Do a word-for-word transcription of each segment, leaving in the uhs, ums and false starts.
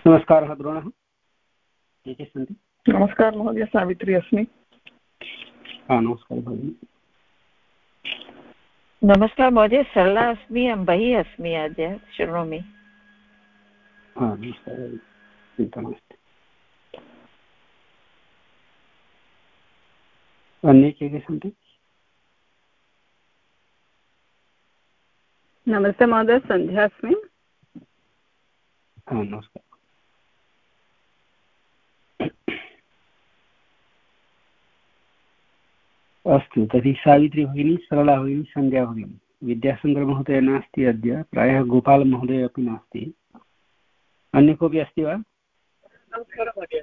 नमस्कारः द्रोणः, के के सन्ति? नमस्कारः महोदय, सावित्री अस्मि। हा, नमस्कारः भगिनि। नमस्कारः महोदय, सरला अस्मि, अहं बहिः अस्मि, अद्य शृणोमि। हा, नमस्कारः, चिन्ता नास्ति। अन्ये के के सन्ति? नमस्ते महोदय, सन्ध्या अस्मि। हा, नमस्कारः। अस्तु, तर्हि सावित्री भगिनी, सरला भगिनी, सन्ध्या भगिनी। विद्याशङ्करमहोदय नास्ति अद्य, प्रायः गोपालमहोदय अपि नास्ति। अन्य कोऽपि अस्ति वा? नमस्कारः महोदय,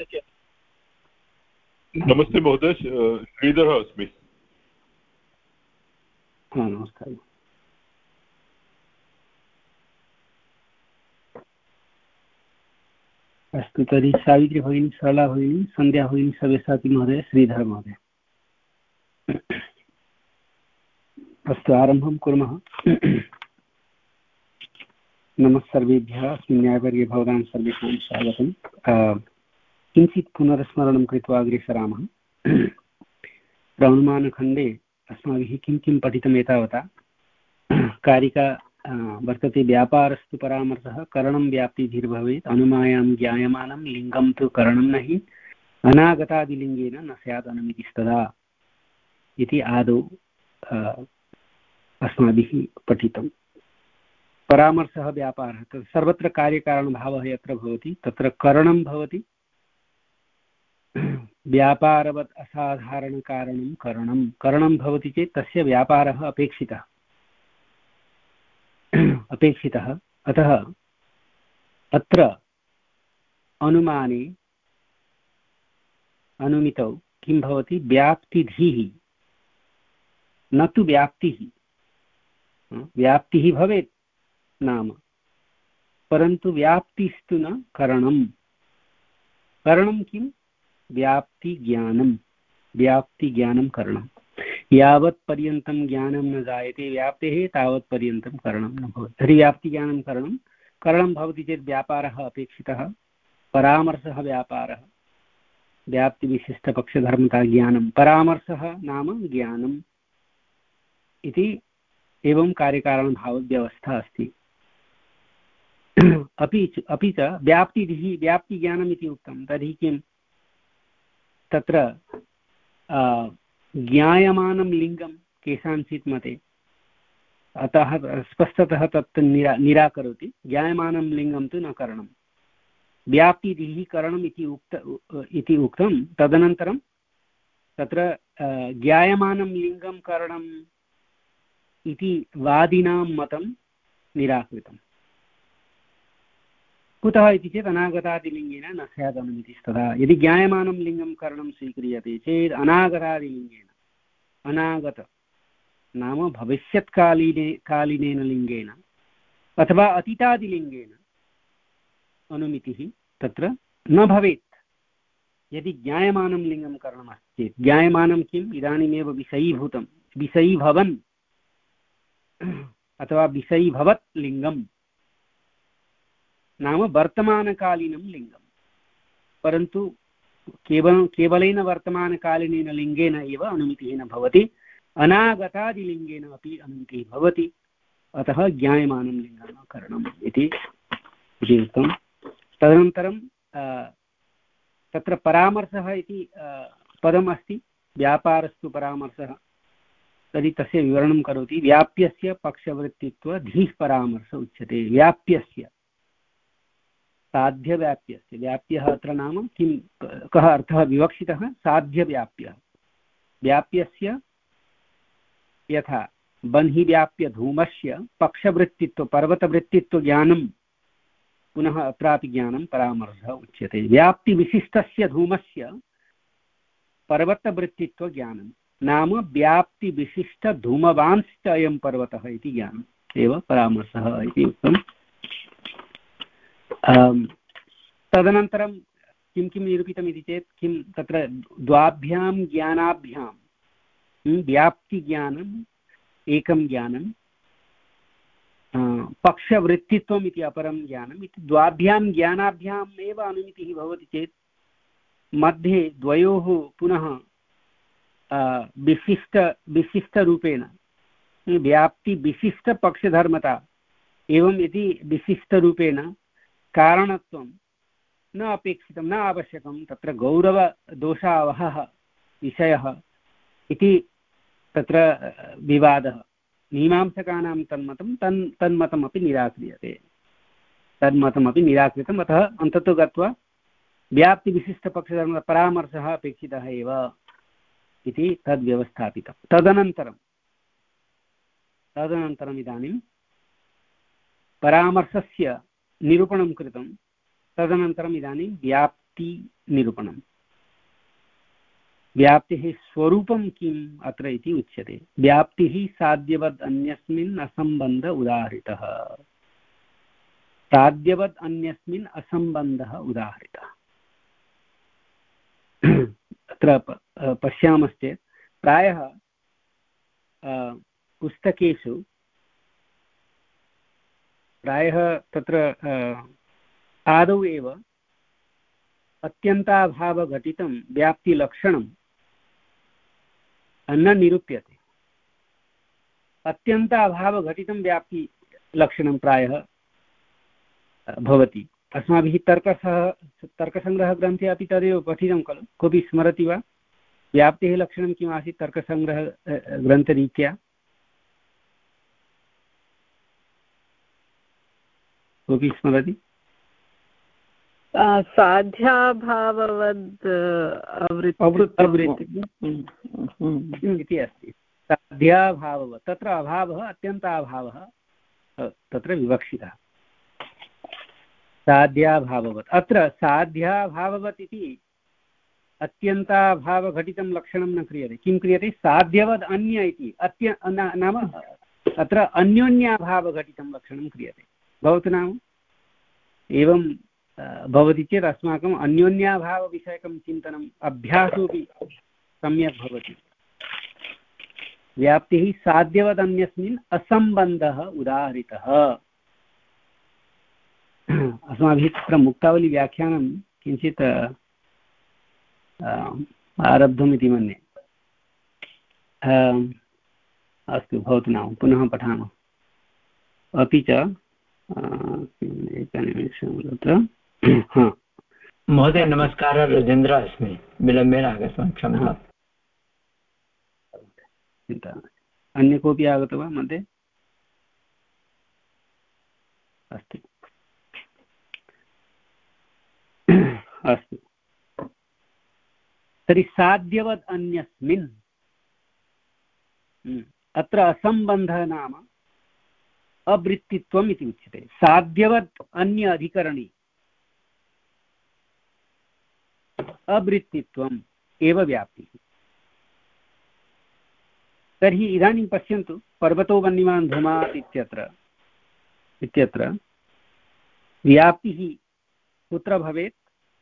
नमस्ते महोदय, श्रीधरः अस्मि। हा, नमस्कारः। अस्तु, तर्हि सावित्री भगिनी, सरला भगिनी, सन्ध्या भगिनी, सव्यसाची महोदय, श्रीधर महोदय। अस्तु, आरम्भं कुर्मः। नमः सर्वेभ्यः। अस्मिन् न्यायवर्गे भवतां सर्वेषां स्वागतं। किञ्चित् पुनर्स्मरणं कृत्वा अग्रे सरामः। अनुमानखण्डे अस्माभिः किं किं पठितम् एतावता? कारिका वर्तते व्यापारस्तु परामर्शः करणं व्याप्तिधिर्भवेत् अनुमायां ज्ञायमानं लिङ्गं तु करणं न हि अनागतादिलिङ्गेन न स्यात् अनुमितिस्तदा इति आदौ अस्माभिः पठितं। परामर्शः व्यापारः, तत् सर्वत्र कार्यकारणभावः यत्र भवति तत्र करणं भवति। व्यापारवत् असाधारणकारणं करणं करणं भवति चेत् तस्य व्यापारः अपेक्षितः अपेक्षितः अतः अत्र अनुमाने अनुमितौ किं भवति? व्याप्तिधिः, न तु व्याप्तिः। व्याप्तिः भवेत् नाम, परन्तु व्याप्तिस्तु न करणं। करणं किं? व्याप्तिज्ञानं। व्याप्तिज्ञानं करणं। यावत् पर्यन्तं ज्ञानं न जायते व्याप्तेः तावत् पर्यन्तं करणं न भवति। तर्हि व्याप्तिज्ञानं करणं करणं भवति चेत् व्यापारः अपेक्षितः। परामर्शः व्यापारः, व्याप्तिविशिष्टपक्षधर्मता ज्ञानं। परामर्शः नाम ज्ञानम् इति एवं कार्यकारणभावव्यवस्था अस्ति। अपि च अपि च व्याप्तिः व्याप्तिज्ञानम् इति उक्तं। तर्हि किं तत्र ज्ञायमानं लिङ्गं केषाञ्चित् मते, अतः स्पष्टतः तत् निरा निराकरोति। ज्ञायमानं लिङ्गं तु न करणं, व्याप्तिः करणम् इति उक्त इति उक्तं। तदनन्तरं तत्र ज्ञायमानं लिङ्गं करणम् इति वादिनां मतं निराकृतम्। कुतः इति चेत् अनागतादिलिङ्गेन न स्यात् अनुमितिस्तदा। यदि ज्ञायमानं लिङ्गं करणं स्वीक्रियते चेत् अनागतादिलिङ्गेन, अनागत नाम भविष्यत्कालीने कालीनेन लिङ्गेन अथवा अतीतादिलिङ्गेन अनुमितिः तत्र न भवेत्। यदि ज्ञायमानं लिङ्गं करणमस्ति चेत्, ज्ञायमानं किम्? इदानीमेव विषयीभूतं, विषयीभवन् अथवा विषयीभवत् लिङ्गं नाम वर्तमानकालीनं लिङ्गं। परन्तु केवलं केवलेन वर्तमानकालीनेन लिङ्गेन एव अनुमितिः न भवति, अनागतादिलिङ्गेन अपि अनुमितिः भवति। अतः ज्ञायमानं लिङ्गं करणम् इति उक्तं। तदनन्तरं तत्र परामर्शः इति पदम् अस्ति, व्यापारस्तु परामर्शः। तर्हि तस्य विवरणं करोति। व्याप्यस्य पक्षवृत्तित्व धीः परामर्श उच्यते। व्याप्यस्य, साध्यव्याप्यस्य, व्याप्यः अत्र नाम किं, कः अर्थः विवक्षितः? साध्यव्याप्यः। व्याप्यस्य यथा बन्हिव्याप्य धूमस्य पक्षवृत्तित्व पर्वतवृत्तित्वज्ञानं, पुनः अत्रापि ज्ञानं परामर्शः उच्यते। व्याप्तिविशिष्टस्य धूमस्य पर्वतवृत्तित्वज्ञानं नाम व्याप्तिविशिष्टधूमवांश्च अयं पर्वतः इति ज्ञानम् एव परामर्शः इति उक्तम्। तदनन्तरं किं किं निरूपितमिति चेत्, किं तत्र द्वाभ्यां ज्ञानाभ्यां व्याप्तिज्ञानम् एकं ज्ञानं, पक्षवृत्तित्वम् इति अपरं ज्ञानम् इति द्वाभ्यां ज्ञानाभ्याम् एव अनुमितिः भवति चेत् मध्ये द्वयोः पुनः विशिष्ट विशिष्टरूपेण व्याप्तिविशिष्टपक्षधर्मता एवं यदि विशिष्टरूपेण कारणत्वं न अपेक्षितं न आवश्यकं तत्र गौरवदोषावहः विषयः इति तत्र विवादः मीमांसकानां तन्मतं तन् तन्मतमपि निराक्रियते तन्मतमपि निराकृतम् अतः अन्ततो गत्वा व्याप्तिविशिष्टपक्षधर्मः परामर्शः अपेक्षितः एव इति तद्व्यवस्थापितं तदनन्तरं तदनन्तरम् इदानीं परामर्शस्य निरूपणं कृतं तदनन्तरम् इदानीं व्याप्तिनिरूपणं व्याप्तिः स्वरूपं किम् अत्र इति उच्यते व्याप्तिः साध्यवद् अन्यस्मिन् असम्बन्ध उदाहृतः साध्यवद् अन्यस्मिन् असम्बन्धः उदाहृतः अत्र पश्यामश्चेत् प्रायः पुस्तकेषु प्रायः तत्र आदौ एव अत्यन्ताभावघटितं व्याप्तिलक्षणं न निरूप्यते अत्यन्ताभावघटितं व्याप्तिलक्षणं प्रायः भवति अस्माभिः तर्कसः तर्कसङ्ग्रहग्रन्थे अपि तदेव पठितं खलु कोऽपि स्मरति वा व्याप्तेः लक्षणं किम् आसीत् तर्कसङ्ग्रह ग्रन्थरीत्या कोऽपि स्मरति साध्याभाववद् इति अस्ति साध्याभाववत् तत्र अभावः अत्यन्ताभावः तत्र विवक्षितः साध्याभाववत् अत्र साध्याभाववत् इति अत्यन्ताभावघटितं लक्षणं न क्रियते किं क्रियते साध्यवद् अन्य इति अत्य नाम अत्र अन्योन्याभावघटितं लक्षणं क्रियते भवतु नाम एवं भवति चेत् अस्माकम् अन्योन्याभावविषयकं चिन्तनम् अभ्यासोऽपि सम्यक् भवति व्याप्तिः साध्यवदन्यस्मिन् असम्बन्धः उदाहृतः अस्माभिः तत्र मुक्तावलीव्याख्यानं किञ्चित् आरब्धमिति मन्ये अस्तु भवतु नाम पुनः पठामः अपि च एकनिमेषं तत्र महोदय नमस्कारः राजेन्द्र अस्मि विलम्बेन आगतवान् क्षम्यताम् चिन्ता अन्य कोऽपि आगतो वा मध्ये अस्तु अस्तु तर्हि साध्यवद् अन्यस्मिन् अत्र असम्बन्धः नाम अवृत्तित्वम् इति उच्यते साध्यवत् अन्य अधिकरणे अवृत्तित्वम् एव व्याप्तिः तर्हि इदानीं पश्यन्तु पर्वतो वह्निमान् धूमात् इत्यत्र इत्यत्र व्याप्तिः कुत्र भवेत्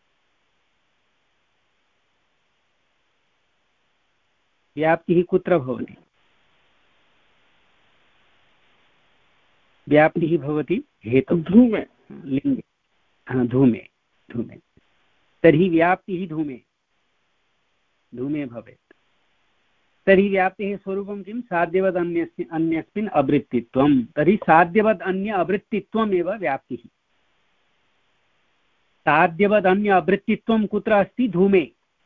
व्याप्तिः कुत्र भवति व्याप्तिः भवति हेतु धूमे लिङ्गे धूमे धूमे तर्हि व्याप्तिः धूमे धूमे भवेत् तर्हि व्याप्तेः स्वरूपं किं साध्यवद् अन्यस्मिन् अन्यस्मिन् अवृत्तित्वं तर्हि साध्यवद् अन्य अवृत्तित्वम् एव व्याप्तिः साध्यवद् अन्य अवृत्तित्वं कुत्र अस्ति धूमे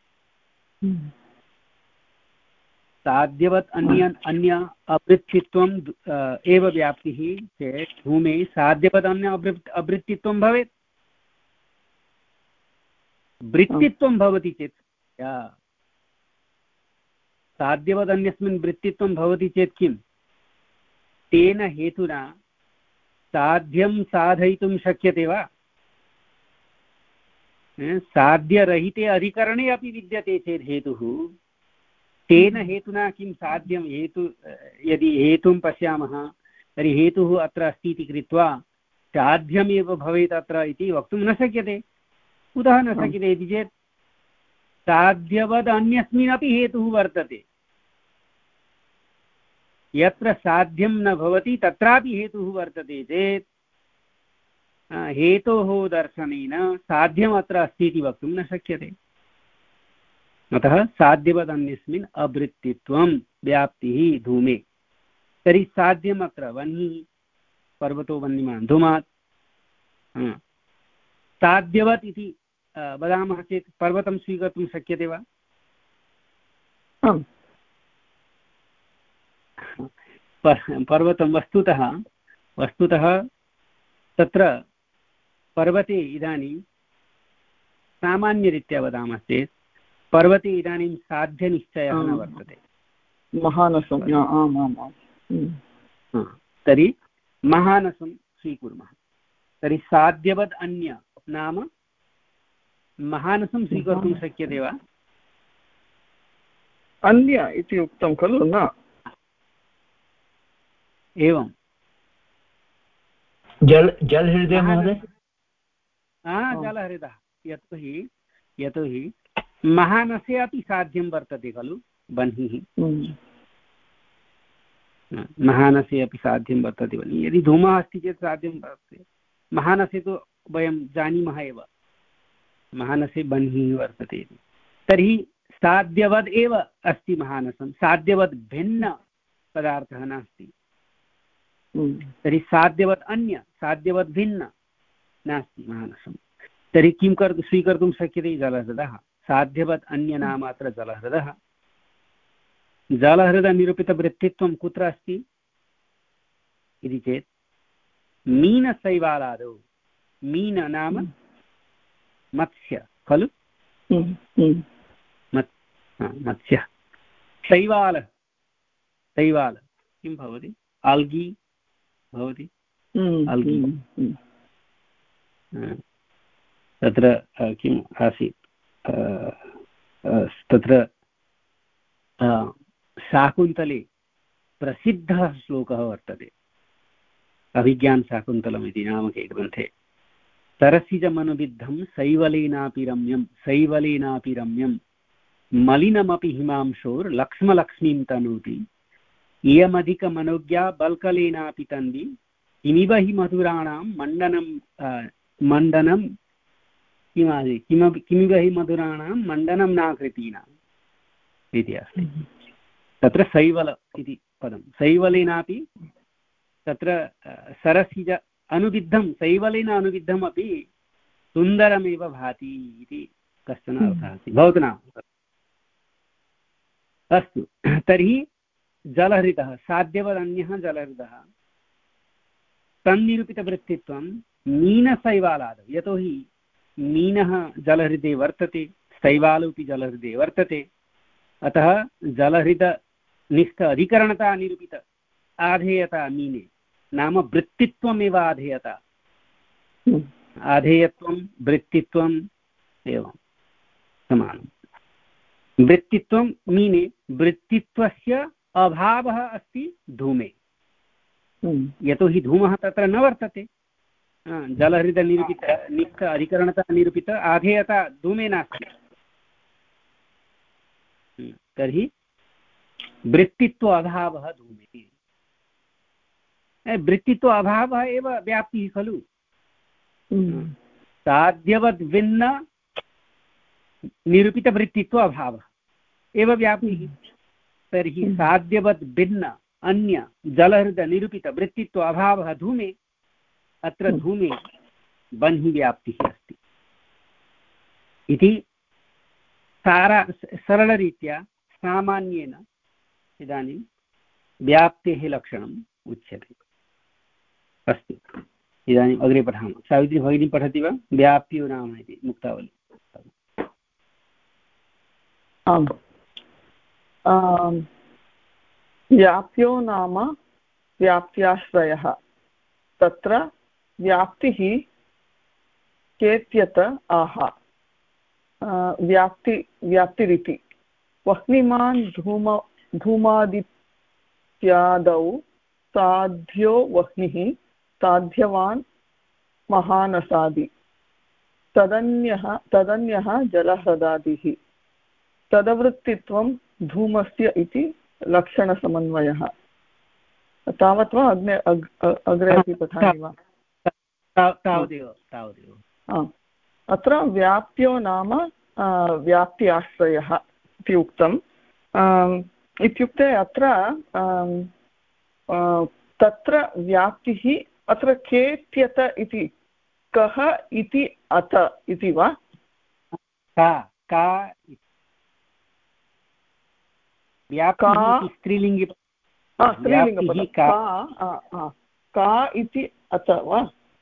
साध्यवत् अन्य अन्य अवृत्तित्वम् एव व्याप्तिः चेत् धूमे साध्यवत् अन्य अवृत्तित्वं भवेत् वृत्तित्वं भवति चेत् साध्यवदन्यस्मिन् वृत्तित्वं भवति चेत् किं तेन हेतुना साध्यं साधयितुं शक्यते वा साध्यरहिते अधिकरणे अपि विद्यते चेत् हेतुः तेन हेतुना किं साध्यं हेतु यदि हेतुं पश्यामः तर्हि हेतुः अत्र अस्ति इति कृत्वा साध्यमेव भवेत् अत्र इति वक्तुं न शक्यते कुतः न शक्यते इति चेत् साध्यवद् अन्यस्मिन् अपि हेतुः वर्तते यत्र साध्यं न भवति तत्रापि हेतुः वर्तते चेत् हेतोः दर्शनेन साध्यमत्र अस्ति इति वक्तुं न शक्यते। अतः साध्यवदन्यस्मिन् अवृत्तित्वं व्याप्तिः धूमे। तर्हि साध्यमत्र वह्निः पर्वतो वह्निमान् धूमात्। साध्यवत् इति वदामः चेत् पर्वतं स्वीकर्तुं शक्यते वा? पर्वतं वस्तुतः वस्तुतः तत्र पर्वते इदानीं सामान्यरीत्या वदामः चेत् पर्वते इदानीं साध्यनिश्चयः न वर्तते। महानसम् आम् आम् आम्। तर्हि महानसं स्वीकुर्मः। तर्हि साध्यवद् अन्य नाम महानसं स्वीकर्तुं शक्यते वा? अन्य इति उक्तं खलु न? एवं जल जलहृदय महोदय। हा जलहृदः। यतोहि यतोहि महानसे अपि साध्यं वर्तते खलु वह्निः। महानसे अपि साध्यं वर्तते वह्निः। यदि धूमः अस्ति चेत् साध्यं वर्तते। महानसे तु वयं जानीमः एव महानसे वह्निः वर्तते इति। तर्हि साध्यवद् एव अस्ति महानसं, साध्यवद् भिन्नपदार्थः नास्ति। तर्हि साध्यवत् अन्य साध्यवत् भिन्न नास्ति महानसं। तर्हि किं कर्तुं स्वीकर्तुं शक्यते? जलहृदः। साध्यवत् अन्य नाम अत्र जलहृदः। जलहृदनिरूपितवृत्तित्वं कुत्र अस्ति इति चेत् मीनशैवालादौ। मीन नाम मत्स्य खलु? मत्स्यः। शैवालः शैवाल किं भवति? आल्गी भवति। आल्गी तत्र किम् आसीत् तत्र शाकुन्तले प्रसिद्धः श्लोकः वर्तते। अभिज्ञानशाकुन्तलम् इति नामके ग्रन्थे। सरसिजमनुविद्धं शैवलेनापि रम्यं शैवलेनापि रम्यं मलिनमपि हिमांशोर्लक्ष्मलक्ष्मीं तनोति इयमधिकमनोज्ञा बल्कलेनापि तन्वी किमिव हि मधुराणां मण्डनं मण्डनं किमादि किमपि किमिव हि मधुराणां मण्डनं नाकृतीनाम् इति अस्ति। तत्र शैवल इति पदं शैवलेनापि तत्र सरसिज अनुविद्धं शैवलेन अनुविद्धमपि सुन्दरमेव भाति इति कश्चन अर्थः अस्ति। भवतु नाम अस्तु। तर्हि जलहृदः साध्यवदन्यः जलहृदः तन्निरूपितवृत्तित्वं मीनशैवालादौ। यतोहि मीनः जलहृदे वर्तते, शैवालोऽपि जलहृदे वर्तते। अतः जलहृदनिष्ठ अधिकरणता निरूपित आधेयता मीने नाम वृत्तित्वमेव आधेयता। आधेयत्वं वृत्तित्वम् एवं समानं। वृत्तित्वं मीने वृत्तित्वस्य अभावः अस्ति धूमे। यतोहि धूमः तत्र न वर्तते। जलहृदनिरूपित निष्ठ अधिकरणता निरूपित आधेयता धूमे नास्ति। तर्हि वृत्तित्व अभावः धूमे। वृत्तित्व अभावः एव व्याप्तिः खलु। साध्यवद् भिन्न निरूपितवृत्तित्व अभावः एव व्याप्तिः। तर्हि साध्यवद् भिन्न अन्य जलहृदनिरूपितवृत्तित्व अभावः धूमे। अत्र धूमे वह्नि व्याप्तिः अस्ति इति सारा सरलरीत्या सामान्येन इदानीं व्याप्तेः लक्षणम् उच्यते। अस्तु इदानीम् अग्रे पठामः। सावित्री भगिनी पठति वा? व्याप्यो नाम इति मुक्तावली। आम्। व्याप्यो नाम व्याप्त्याश्रयः। तत्र व्याप्तिः चेत्यत आह व्याप्ति व्याप्तिरिति। वह्निमान् धूम धूमादित्यादौ साध्यो वह्निः साध्यवान् महानसादि तदन्यः तदन्यः जलहृदादिः। तदवृत्तित्वं धूमस्य इति लक्षणसमन्वयः। तावत् वा अग्रे अग्रे अपि पठामि वा? तावदेव तावदेव। अत्र व्याप्यो नाम व्याप्ति आश्रयः इति उक्तम्। इत्युक्ते अत्र तत्र व्याप्तिः अत्र केत्यत इति कः इति अत इति वा? का का व्याप्तिः स्त्रीलिङ्गे स्त्रीलिङ्गपदं का का इति अत वा?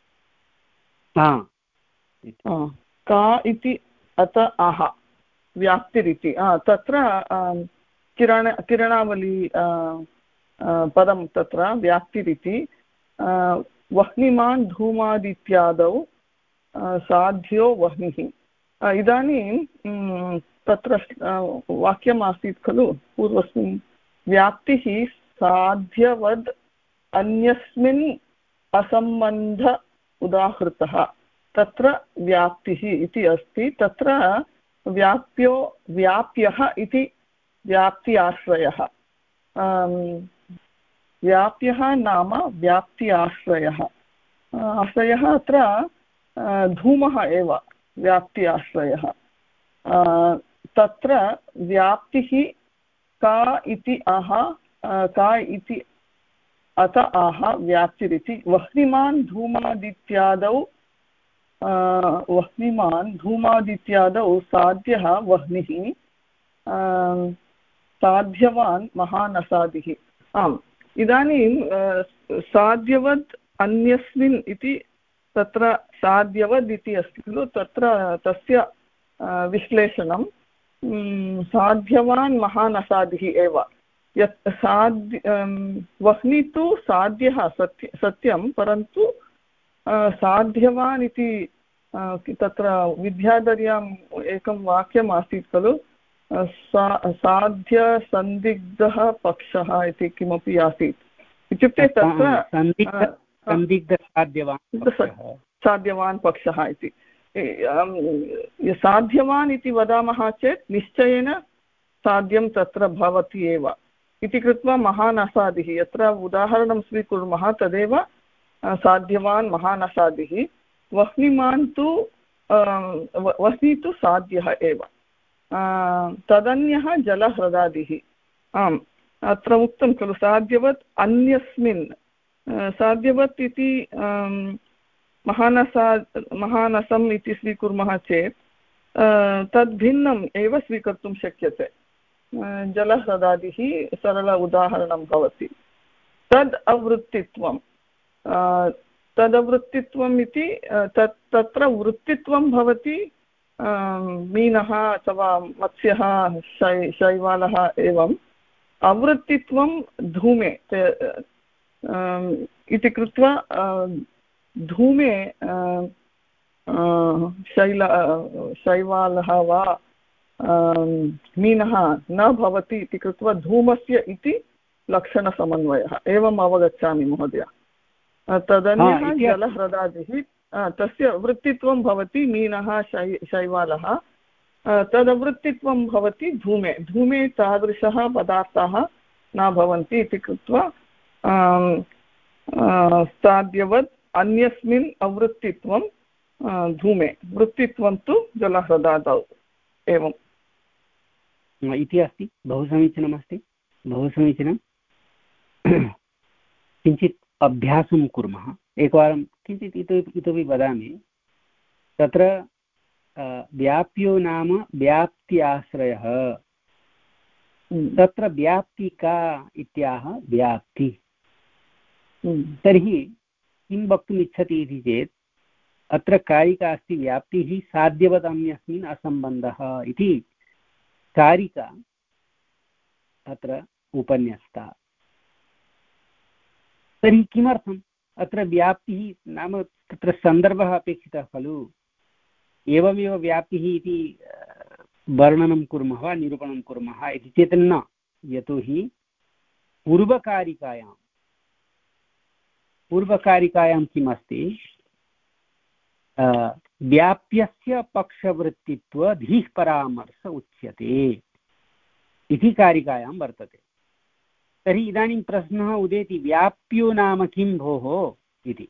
का इति अत आह व्याप्तिरिति तत्र किरण किरणावली पदं तत्र व्याप्तिरिति वह्निमान् धूमादित्यादौ साध्यो वह्निः। इदानीं तत्र वाक्यम् आसीत् खलु पूर्वस्मिन् व्याप्तिः साध्यवद् अन्यस्मिन् असम्बन्ध उदाहृतः तत्र व्याप्तिः इति अस्ति। तत्र व्याप्यो व्याप्यः इति व्याप्ति आश्रयः। व्याप्यः नाम व्याप्ति आश्रयः। आश्रयः अत्र धूमः एव व्याप्ति आश्रयः। तत्र व्याप्तिः का इति आह का इति अत आह व्याप्तिरिति वह्निमान् धूमादित्यादौ वह्निमान् धूमादित्यादौ साध्यः वह्निः साध्यवान् महानसादिः। आम् इदानीं साध्यवद् अन्यस्मिन् इति तत्र साध्यवद् इति अस्ति खलु तत्र तस्य विश्लेषणं साध्यवान् महानसादिः एव। यत् साध्य वह्नि तु साध्यः सत्य सत्यं परन्तु साध्यवान् इति तत्र विद्याधर्याम् एकं वाक्यम् आसीत् खलु सा साध्यसन्दिग्धः पक्षः इति किमपि आसीत्। इत्युक्ते तत्र साध्यवान् पक्षः इति साध्यवान् इति वदामः चेत् निश्चयेन साध्यं तत्र भवति एव इति कृत्वा महानसादिः यत्र उदाहरणं स्वीकुर्मः तदेव साध्यवान् महानसादिः। वह्निमान् तु वह्नि तु साध्यः एव तदन्यः जलह्रदादिः। आम् अत्र उक्तं खलु साध्यवत् अन्यस्मिन् साध्यवत् इति महानसा महानसम् इति स्वीकुर्मः चेत् तद्भिन्नम् एव स्वीकर्तुं शक्यते। जलह्रदादिः सरल उदाहरणं भवति। तद् अवृत्तित्वं तदवृत्तित्वम् इति तत् तत्र वृत्तित्वं भवति मीनः अथवा मत्स्यः शै शैवालः एवम् अवृत्तित्वं धूमे इति कृत्वा धूमे शैल शैवालः वा मीनः न भवति इति कृत्वा धूमस्य इति लक्षणसमन्वयः एवम् अवगच्छामि महोदय। तदन्यः जलह्रदादिः तस्य वृत्तित्वं भवति मीनः शै शैवालः तदवृत्तित्वं भवति धूमे धूमे तादृशः पदार्थाः न भवन्ति इति कृत्वा साध्यवत् अन्यस्मिन् अवृत्तित्वं धूमे वृत्तित्वं तु जलह्रदादौ एवम् इति अस्ति। बहु समीचीनमस्ति बहु समीचीनं। किञ्चित् अभ्यासं कुर्मः एकवारं किञ्चित् इतोपि इतोपि वदामि। तत्र व्याप्यो नाम व्याप्ति आश्रयः तत्र व्याप्ति का इत्याह व्याप्ति। तर्हि किं वक्तुम् इच्छति इति चेत् अत्र कारिका अस्ति व्याप्तिः साध्यवत् अन्यस्मिन् असम्बन्धः इति कारिका अत्र उपन्यस्ता। तर्हि किमर्थम् अत्र व्याप्तिः नाम तत्र सन्दर्भः अपेक्षितः खलु। एवमेव व्याप्तिः इति वर्णनं कुर्मः वा निरूपणं कुर्मः इति चेत् न। यतोहि पूर्वकारिकायां पूर्वकारिकायां किम् अस्ति व्याप्यस्य पक्षवृत्तित्वधीः परामर्श उच्यते इति कारिकायां वर्तते। तर्हि इदानीं प्रश्नः उदेति व्याप्यो नाम किं भोः इति।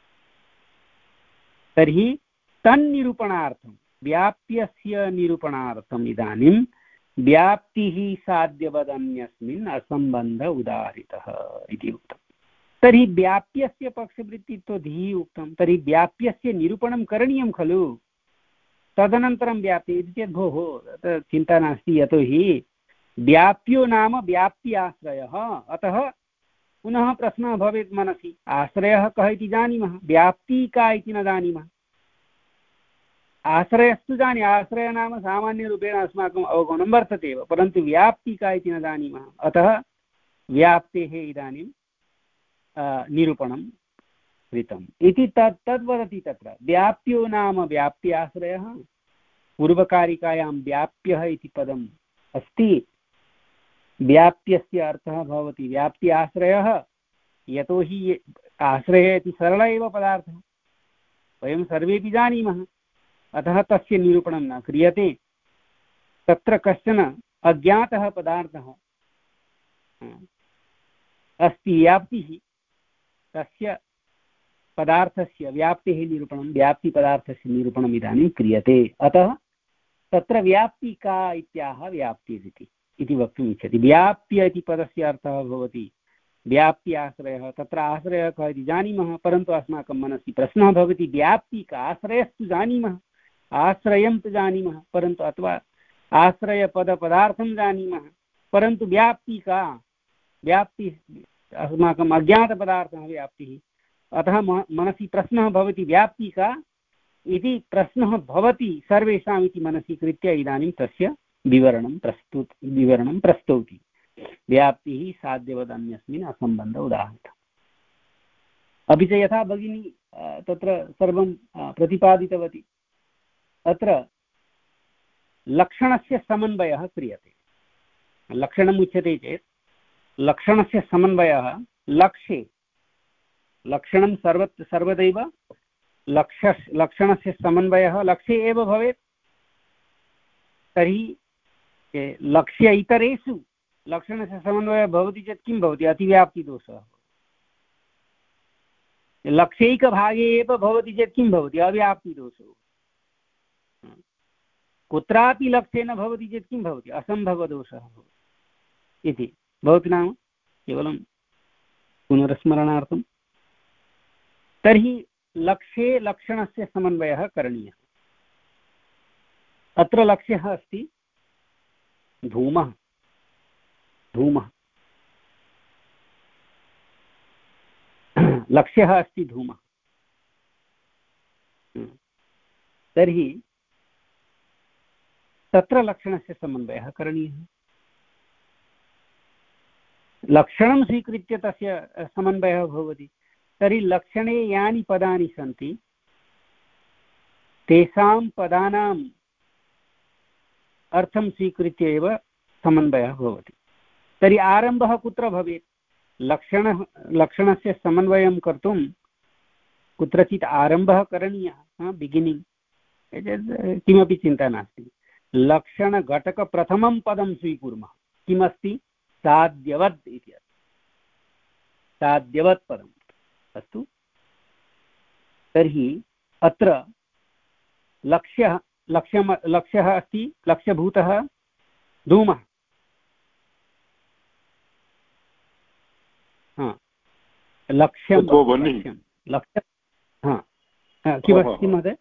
तर्हि तन्निरूपणार्थं व्याप्यस्य निरूपणार्थम् इदानीं व्याप्तिः साध्यवदन्यस्मिन् असम्बन्ध उदाहरितः इति उक्तम्। तर्हि व्याप्यस्य पक्षवृत्तित्वधिः उक्तं, तर्हि व्याप्यस्य निरूपणं करणीयं खलु, तदनन्तरं व्याप्ति इति चेत् भोः चिन्ता नास्ति, यतोहि व्याप्यो नाम व्याप्ति आश्रयः। अतः पुनः प्रश्नः भवेत् मनसि, आश्रयः कः इति जानीमः, व्याप्ति का इति न जानीमः। आश्रयस्तु जानी, आश्रयः नाम सामान्यरूपेण अस्माकम् अवगमनं वर्तते एव, परन्तु व्याप्ति का इति न जानीमः। अतः व्याप्तेः इदानीं निरूपणं कृतम् इति तत् तद्वदति। तत्र व्याप्यो नाम व्याप्ति आश्रयः, पूर्वकारिकायां व्याप्यः इति पदम् अस्ति। व्याप्यस्य अर्थः भवति व्याप्ति आश्रयः, यतोहि आश्रयः इति सरलः एव पदार्थः, वयं सर्वेपि जानीमः। अतः तस्य निरूपणं न क्रियते। तत्र कश्चन अज्ञातः पदार्थः अस्ति व्याप्तिः, तस्य पदार्थस्य व्याप्तेः निरूपणं, व्याप्तिपदार्थस्य निरूपणम् इदानीं क्रियते। अतः तत्र व्याप्ति का इत्याह व्याप्तिरिति इति वक्तुम् इच्छति। व्याप्य इति पदस्य अर्थः भवति व्याप्ति आश्रयः। तत्र आश्रयः कः इति जानीमः, परन्तु अस्माकं मनसि प्रश्नः भवति व्याप्ति का, आश्रयस्तु जानीमः, आश्रयं तु जानीमः, परन्तु अथवा आश्रयपदपदार्थं जानीमः, परन्तु व्याप्ति का, व्याप्ति अस्माकम् अज्ञातपदार्थः व्याप्तिः। अतः मनसि प्रश्नः भवति व्याप्ति का इति प्रश्नः भवति सर्वेषाम् इति मनसि कृत्य इदानीं तस्य विवरणं प्रस्तुत विवरणं प्रस्तौति। व्याप्तिः साध्यवदन्यस्मिन् असम्बन्ध उदाहृतः। अपि च यथा भगिनी तत्र सर्वं प्रतिपादितवती, अत्र लक्षणस्य समन्वयः क्रियते। लक्षणम् उच्यते चेत् लक्षणस्य समन्वयः लक्ष्ये, लक्षणं सर्व सर्वदैव लक्ष्य लक्षणस्य समन्वयः लक्ष्ये एव भवेत्। तर्हि लक्ष्य इतरेषु लक्षणस्य समन्वयः भवति चेत् किं भवति, अतिव्याप्तिदोषः। लक्ष्यैकभागे एव भवति चेत् किं भवति, अव्याप्तिदोषः। कुत्रापि लक्ष्ये न भवति चेत् किं भवति, असम्भवदोषः भवति इति भवति। नाम केवलं पुनर्स्मरणार्थं। तर्हि लक्ष्ये लक्षणस्य समन्वयः करणीयः। अत्र लक्ष्यः अस्ति धूमः, धूमः लक्ष्यः अस्ति धूमः। तर्हि तत्र लक्षणस्य समन्वयः करणीयः। लक्षणं स्वीकृत्य तस्य समन्वयः भवति। तर्हि लक्षणे यानि पदानि सन्ति तेषां पदानाम् अर्थं स्वीकृत्य एव समन्वयः भवति। तर्हि आरम्भः कुत्र भवेत्, लक्षणः लक्षणस्य समन्वयं कर्तुं कुत्रचित् आरम्भः करणीयः, बिगिनिङ्ग्, किमपि चिन्ता नास्ति। लक्षणघटकप्रथमं पदं स्वीकुर्मः, किमस्ति, साध्यवत् इति। साध्यवत् पदम् अस्तु। तर्हि अत्र लक्ष्यः लक्ष्यं लक्ष्यः अस्ति, लक्ष्यभूतः धूमः। हा लक्ष्यं लक्ष्यं लक्ष्य हा किमस्ति महोदय,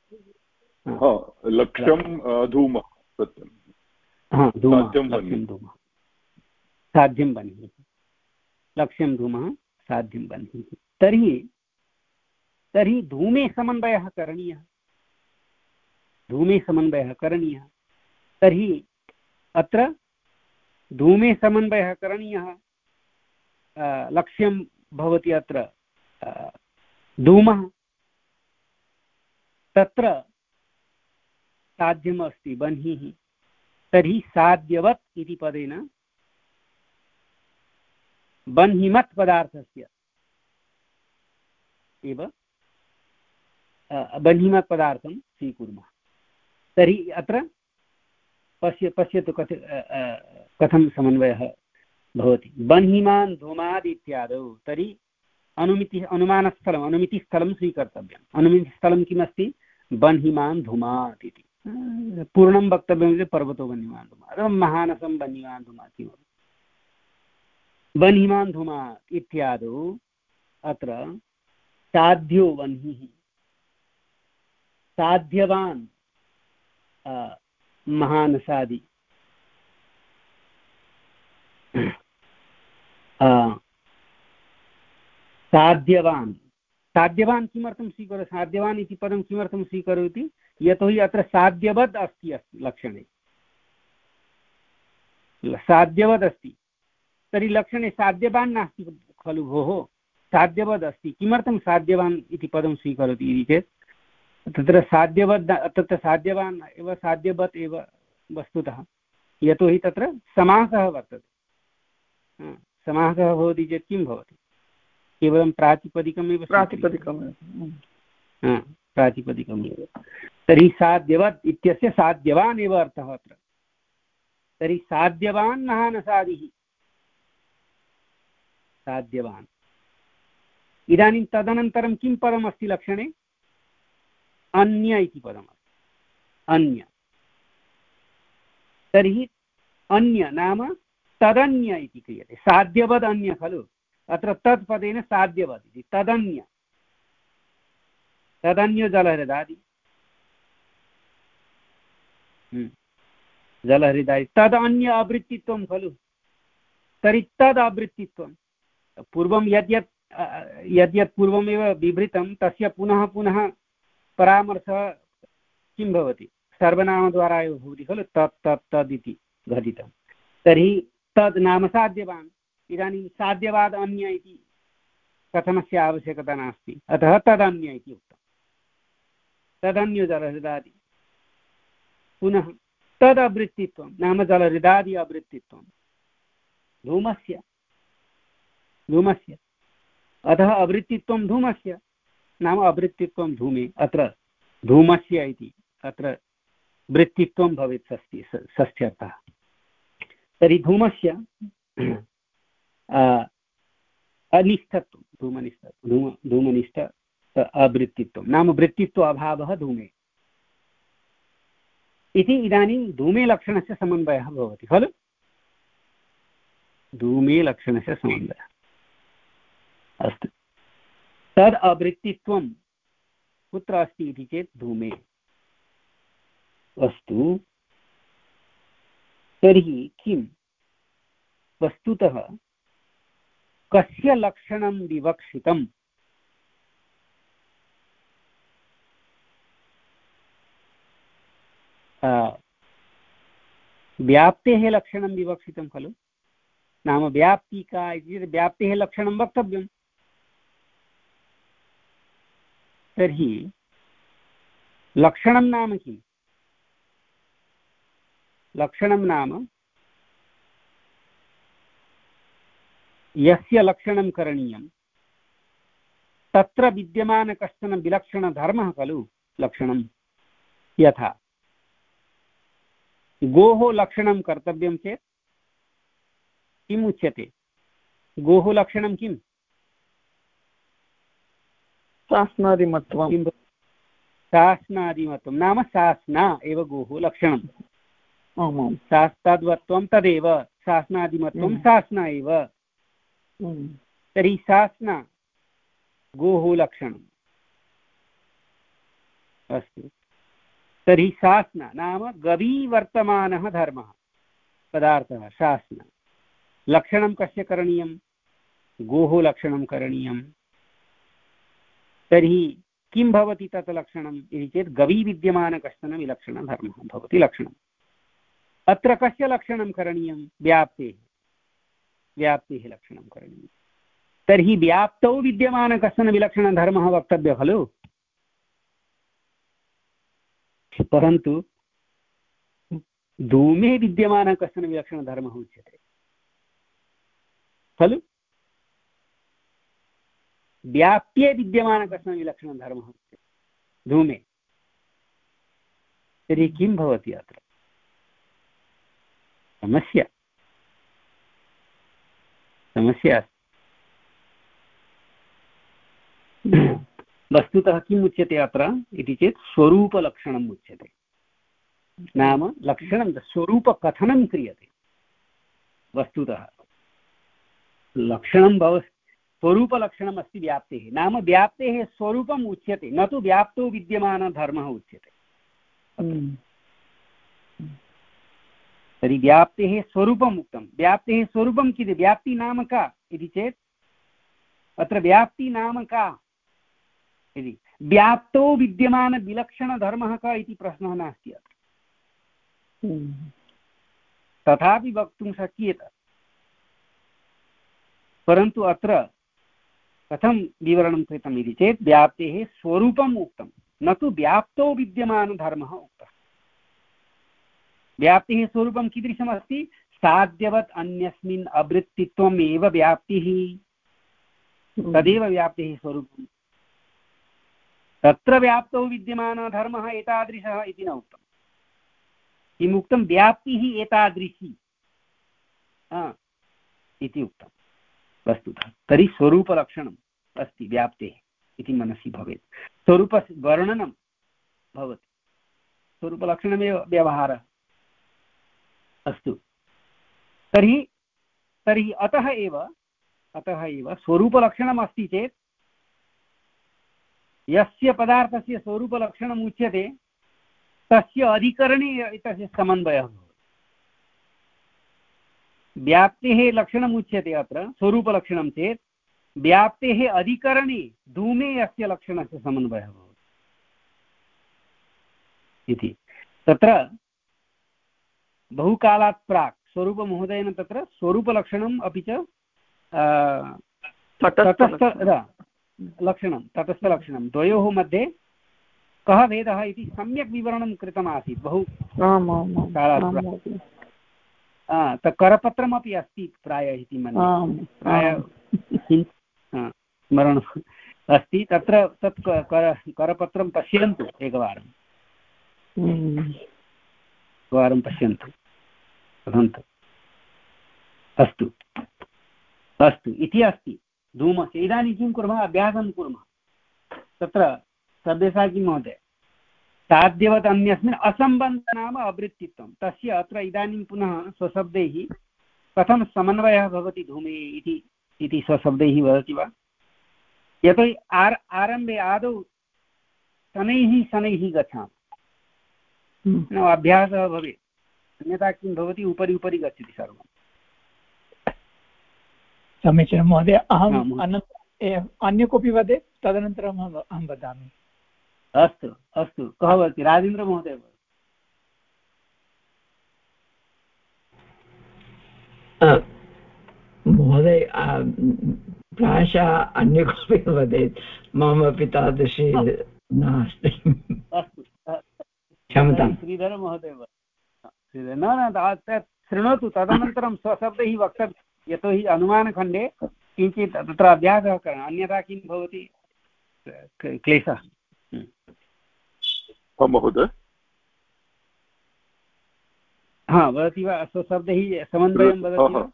लक्ष्यं धूमः, सत्यं। हा धूमः, लक्ष्यं धूमः, साध्यं बन्हिः। लक्ष्यं धूमः, साध्यं बन्हिः। तर्हि तर्हि धूमे समन्वयः करणीयः, धूमे समन्वयः करणीयः। तर्हि अत्र धूमे समन्वयः करणीयः। लक्ष्यं भवति अत्र धूमः, तत्र साध्यम् अस्ति बन्हिः। तर्हि साध्यवत् इति पदेन बन्हिमत् पदार्थस्य एव बन्हिमत् पदार्थं स्वीकुर्मः। तर्हि अत्र पश्य पश्यतु कथ कथं समन्वयः भवति। बह्निमान् धूमाद् इत्यादौ तर्हि अनुमिति अनुमानस्थलम् अनुमितिस्थलं स्वीकर्तव्यम्। अनुमितिस्थलं किमस्ति? बह्निमान् धूमात् इति। पूर्णं वक्तव्यं चेत् पर्वतो बह्निमान् धूमात् अथवा महानसं बह्निमान् धूमात् किमपि। बह्निमान् धूमात् इत्यादौ अत्र साध्यो वह्निः, साध्यवान् महानसादि, साध्यवान् साध्यवान् किमर्थं स्वीकरोति? साध्यवान् इति पदं किमर्थं स्वीकरोति? यतोहि अत्र साध्यवद् अस्ति अस्ति लक्षणे, साध्यवद् अस्ति। तर्हि लक्षणे साध्यवान् नास्ति खलु भोः, साध्यवद् अस्ति। किमर्थं साध्यवान् इति पदं स्वीकरोति इति चेत् तत्र साध्यवद् तत्र साध्यवान् एव साध्यवत् एव वस्तुतः, यतोहि तत्र समासः वर्तते। समासः भवति चेत् किं भवति? केवलं प्रातिपदिकमेव प्रातिपदिकमेव प्रातिपदिकमेव। तर्हि साध्यवत् इत्यस्य साध्यवान् एव अर्थः अत्र। तर्हि साध्यवान् महानसादिः, साध्यवान्। इदानीं तदनन्तरं किं पदमस्ति लक्षणे? अन्य इति पदमस्ति, अन्य। तर्हि अन्य नाम तदन्य इति क्रियते। साध्यवद् अन्य खलु, अत्र तत् पदेन साध्यवद् इति। तदन्य, तदन्य जलहृदादि, जलहृदादि तद् अन्य आवृत्तित्वं खलु। तर्हि तद् आवृत्तित्वं पूर्वं यद्यत् यद्यत् पूर्वमेव विवृतं तस्य पुनः पुनः परामर्शः किं भवति? सर्वनामद्वारा एव भवति खलु। तत् तत् तद् इति घटितं। तर्हि तद् नाम साध्यवान्। इदानीं साध्यवाद अन्य इति कथनस्य आवश्यकता नास्ति, अतः तदन्य इति उक्तं। तदन्य जलहृदादि। पुनः तदवृत्तित्वं नाम जलहृदादि अवृत्तित्वं धूमस्य, धूमस्य। अतः अवृत्तित्वं धूमस्य नाम अवृत्तित्वं धूमे। अत्र धूमस्य इति अत्र वृत्तित्वं भवेत् षष्ठी षष्ठ्यर्थः। तर्हि धूमस्य अनिष्ठत्वं, धूमनिष्ठ धूम धूमनिष्ठ अवृत्तित्वं नाम वृत्तित्व अभावः धूमे इति। इदानीं धूमे लक्षणस्य समन्वयः भवति खलु। धूमे लक्षणस्य समन्वयः अस्तु। तद् अवृत्तित्वं कुत्र अस्ति इति चेत् धूमे। अस्तु, तर्हि किं वस्तुतः कस्य लक्षणं विवक्षितम्? व्याप्तेः लक्षणं विवक्षितं खलु। नाम व्याप्ति का इति व्याप्तेः लक्षणं वक्तव्यम्। तर्हि लक्षणं नाम किम्? लक्षणं नाम यस्य लक्षणं करणीयं तत्र विद्यमान कश्चन विलक्षणधर्मः खलु लक्षणं। यथा गोः लक्षणं कर्तव्यं चेत् किम् उच्यते? गोः लक्षणं किम्? शासनादिमत्वं। शासनादिमत्वं नाम शासना एव गोः लक्षणं। शास्ताद्वत्वं तदेव शासनादिमत्वं शासना एव। तर्हि शासना गोः लक्षणम्। अस्तु, तर्हि शासना नाम गवीवर्तमानः धर्मः पदार्थः शासना। लक्षणं कस्य करणीयं? गोः लक्षणं करणीयं। तर्हि किं भवति तत् लक्षणम् इति चेत् गवी विद्यमान कश्चन विलक्षणधर्मः भवति लक्षणम्। अत्र कस्य लक्षणं करणीयं? व्याप्तेः, व्याप्तेः लक्षणं करणीयं। तर्हि व्याप्तौ विद्यमान कश्चन विलक्षणधर्मः वक्तव्यः खलु। परन्तु धूमे विद्यमान कश्चन विलक्षणधर्मः उच्यते खलु। व्याप्ये विद्यमान कश्चन विलक्षणधर्मः उच्यते धूमे। तर्हि किं भवति अत्र समस्या? समस्या अस्ति। वस्तुतः किम् उच्यते अत्र इति चेत् स्वरूपलक्षणम् उच्यते। नाम लक्षणं स्वरूपकथनं क्रियते। वस्तुतः लक्षणं भव स्वरूपलक्षणम् अस्ति व्याप्तेः, नाम व्याप्तेः स्वरूपम् उच्यते, न तु व्याप्तो विद्यमानधर्मः उच्यते। तर्हि व्याप्तेः स्वरूपम् उक्तं। व्याप्तेः स्वरूपं किं? व्याप्ति नाम का इति चेत् अत्र व्याप्ति नाम का इति व्याप्तो विद्यमानविलक्षणधर्मः का इति प्रश्नः नास्ति अत्र। तथापि वक्तुं शक्येत, परन्तु अत्र कथं विवरणं कृतम् इति चेत् व्याप्तेः स्वरूपम् उक्तं, न तु व्याप्तो विद्यमानधर्मः उक्तः। व्याप्तेः स्वरूपं कीदृशमस्ति? साध्यवत् अन्यस्मिन् अवृत्तित्वम् एव व्याप्तिः, तदेव व्याप्तेः स्वरूपम्। तत्र व्याप्तौ विद्यमानधर्मः एतादृशः इति न उक्तम्। किम् उक्तं? व्याप्तिः एतादृशी इति उक्तम् वस्तुतः। तर्हि स्वरूपलक्षणम् अस्ति व्याप्तेः इति मनसि भवेत्। स्वरूपस्य वर्णनं भवति, स्वरूपलक्षणमेव व्यवहारः। अस्तु, तर्हि तर्हि अतः एव अतः एव स्वरूपलक्षणम् अस्ति चेत् यस्य पदार्थस्य स्वरूपलक्षणम् उच्यते तस्य अधिकरणे तस्य समन्वयः भवति। व्याप्तेः लक्षणम् उच्यते अत्र स्वरूपलक्षणं चेत् व्याप्तेः अधिकरणे धूमे अस्य लक्षणस्य समन्वयः भवति इति। तत्र बहुकालात् प्राक् स्वरूपमहोदयेन तत्र स्वरूपलक्षणम् अपि च तटस्थलक्षणं तटस्थलक्षणं द्वयोः मध्ये कः भेदः इति सम्यक् विवरणं कृतमासीत् बहु कालात् प्राक्। करपत्रमपि अस्ति प्रायः इति मन्ये, प्रायः स्मरणम् अस्ति। तत्र तत् कर करपत्रं पश्यन्तु एकवारम् एकवारं पश्यन्तु वदन्तु। अस्तु अस्तु इति अस्ति धूमस्य। इदानीं किं कुर्मः? अभ्यासं कुर्मः। तत्र सब्यसाची महोदय, साध्यवत् अन्यस्मिन् असम्बन्ध नाम अवृत्तित्वं, तस्य अत्र इदानीं पुनः स्वशब्दैः कथं समन्वयः भवति धूमे इति इति स्वशब्दैः वदति वा? यतोहि आर आरम्भे आदौ शनैः शनैः गच्छामः, अभ्यासः भवेत्, अन्यथा किं भवति? उपरि उपरि गच्छति सर्वं। समीचीनं महोदय। अहम् अन्य कोऽपि वदेत्, तदनन्तरम् अहं वदामि। अस्तु अस्तु, कः वदति? राजेन्द्रमहोदय। महोदय प्रायशः अन्य कोऽपि वदेत्, ममपि तादृशी नास्ति। अस्तु, क्षम्यतां। श्रीधरमहोदय न न शृणोतु, तदनन्तरं स्वशब्दैः वक्तव्यं, यतोहि अनुमानखण्डे किञ्चित् तत्र अभ्यासः करणीयः, अन्यथा किं भवति? क्लेशः। महोदय हा वदति वा? स्वशब्दैः समन्वयं वदति वा?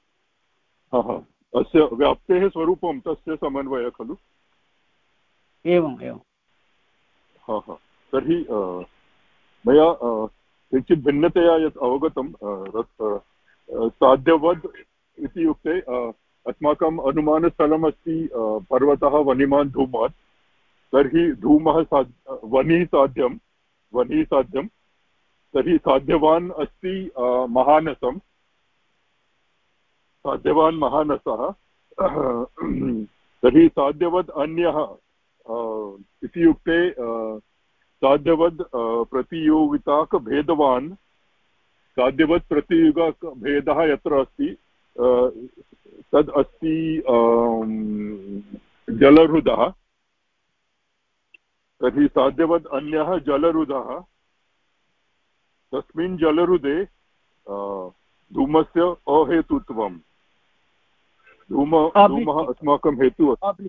अस्य व्याप्तेः स्वरूपं तस्य समन्वयः खलु? एवम् एवं। हा हा तर्हि मया किञ्चित् भिन्नतया यत् अवगतं, साध्यवद् इत्युक्ते अस्माकम् अनुमानस्थलमस्ति पर्वतः वनिमान् धूमात्। तर्हि धूमः साध् वनिः साध्यं वनिः साध्यं तर्हि साध्यवान् अस्ति महानसं, साध्यवान् महानसः। तर्हि साध्यवद् अन्यः इत्युक्ते साध्यवद् प्रतियोगिताकभेदवान्, साध्यवत् प्रतियोगिताकभेदः यत्र अस्ति तद् अस्ति जलहृदः। तर्हि साध्यवद् अन्यः जलहृदः, तस्मिन् जलहृदे धूमस्य अहेतुत्वं, धूम धूमः अस्माकं हेतुः अस्ति,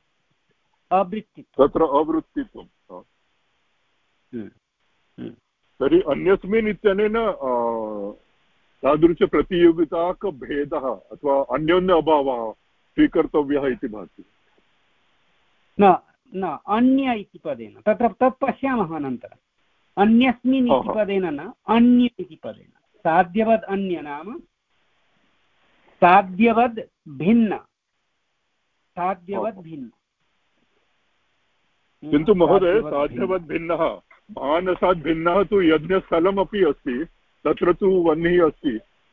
तत्र अवृत्तित्वं। तर्हि अन्यस्मिन् इत्यनेन तादृशप्रतियोगिताकभेदः अथवा अन्योन्य अभावः स्वीकर्तव्यः इति भाति। न न अन्य इति पदेन तत्र तत् पश्यामः अनन्तरम्। अन्यस्मिन् इति पदेन न अन्य इति पदेन। साध्यवद् अन्य नाम साध्यवद् भिन्न साध्यवद् भिन्न। किन्तु महोदय साध्यवद् भिन्नः मानसात् भिन्नः तु यज्ञस्थलमपि अस्ति, तत्र तु वह्निः अस्ति।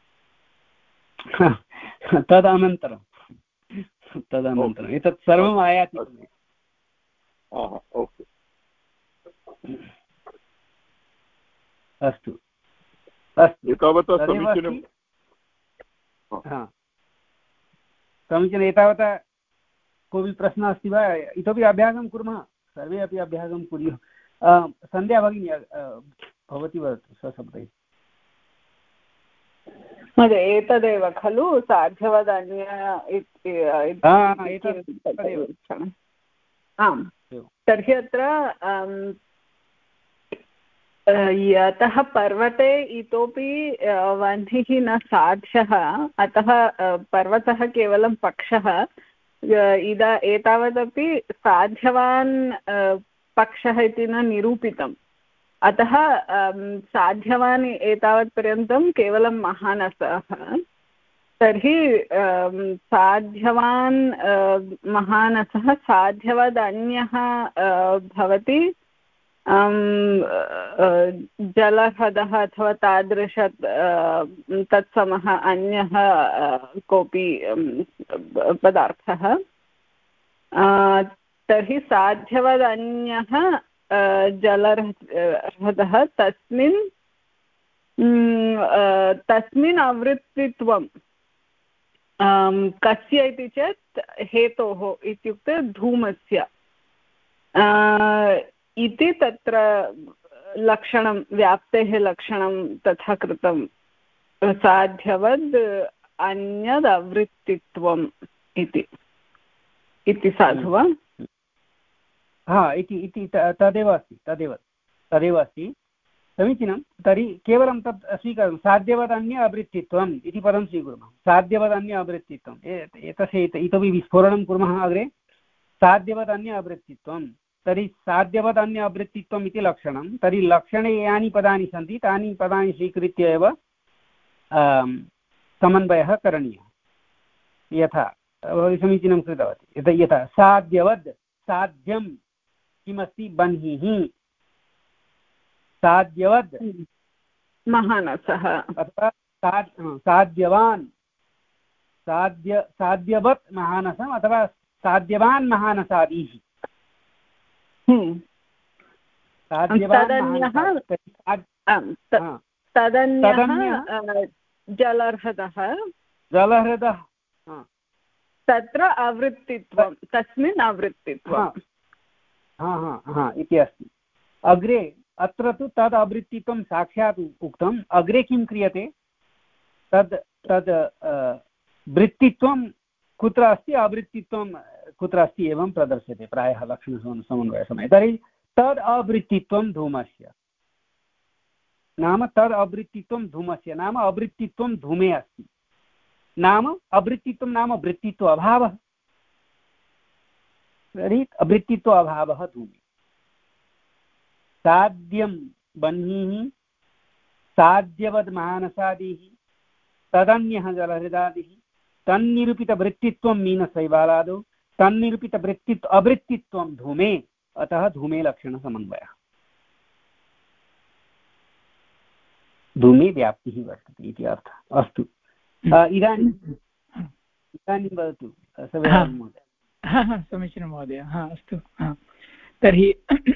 तदनन्तरं तदनन्तरम् एतत् सर्वम् आयाति। अस्तु अस्तु एतावता समीचीनं समीचीनम्। एतावता कोऽपि प्रश्नः अस्ति वा? इतोपि अभ्यासं कुर्मः, सर्वे अपि अभ्यासं कुर्युः। सन्ध्या भगिनी भवती वदतु सशब्दैः। महोदय एतदेव खलु साध्यवदन्य आम्। तर्हि अत्र यतः पर्वते इतोपि वह्निः न साध्यः, अतः पर्वतः केवलं पक्षः, इदा एतावदपि साध्यवान् पक्षः इति न निरूपितम्, अतः साध्यवान् एतावत्पर्यन्तं केवलं महानसः। तर्हि साध्यवान् महानसः साध्यवदन्यः भवति जलह्रदः अथवा तादृश तत्समः अन्यः कोऽपि पदार्थः। तर्हि साध्यवदन्यः जलह्रदः तस्मिन् तस्मिन् आवृत्तित्वं कस्य इति चेत् हेतोः इत्युक्ते धूमस्य इति तत्र लक्षणं व्याप्तेः लक्षणं तथा कृतं। साध्यवद् अन्यदवृत्तित्वम् इति इति साधु वा? हा इति इति तदेव अस्ति तदेव तदेव अस्ति समीचीनं। तर्हि केवलं तत् स्वीकरोमि। साध्यवदन्य अवृत्तित्वम् इति पदं स्वीकुर्मः। साध्यवदन्य अवृत्तित्वम् एतस्य इतोपि विस्फोरणं कुर्मः अग्रे। साध्यवदन्य अवृत्तित्वं, तर्हि साध्यवदन्य अवृत्तित्वम् इति लक्षणं। तर्हि लक्षणे यानि पदानि सन्ति तानि पदानि स्वीकृत्य एव समन्वयः करणीयः। यथा समीचीनं कृतवती। यथा यथा साध्यवद् साध्यं किमस्ति बह्निः, साध्यवद् महानसः अथवा साध्यवान् साध्य साध्यवत् महानसम् अथवा साध्यवान् महानसादिः। तदन्यः जलह्रदः जलह्रदः तत्र आवृत्तित्वं तस्मिन् आवृत्तित्वं हा हा हा इति अस्ति। अग्रे अत्र तु तद् आवृत्तित्वं साक्षात् उक्तम्। अग्रे किं क्रियते? तद् तद् वृत्तित्वं कुत्र अस्ति, आवृत्तित्वं कुत्र अस्ति एवं प्रदर्श्यते प्रायः लक्षणसमन्वयसमये। तर्हि तद् आवृत्तित्वं धूमस्य नाम तद् आवृत्तित्वं धूमस्य नाम आवृत्तित्वं धूमे अस्ति। नाम आवृत्तित्वं नाम वृत्तित्व अभावः। तर्हि वृत्तित्व अभावः धूमे। साध्यं बह्निः साध्यवद् मानसादिः तदन्यः जलहृदादिः तन्निरूपितवृत्तित्वं मीनशैवालादौ तन्निरूपितवृत्तित्व अवृत्तित्वं धूमे, अतः धूमे लक्षणसमन्वयः। धूमे व्याप्तिः वर्तते इति अर्थः। अस्तु इदानीं इदानीं वदतु महोदय। हा हा समीचीनं महोदय। हा अस्तु। तर्हि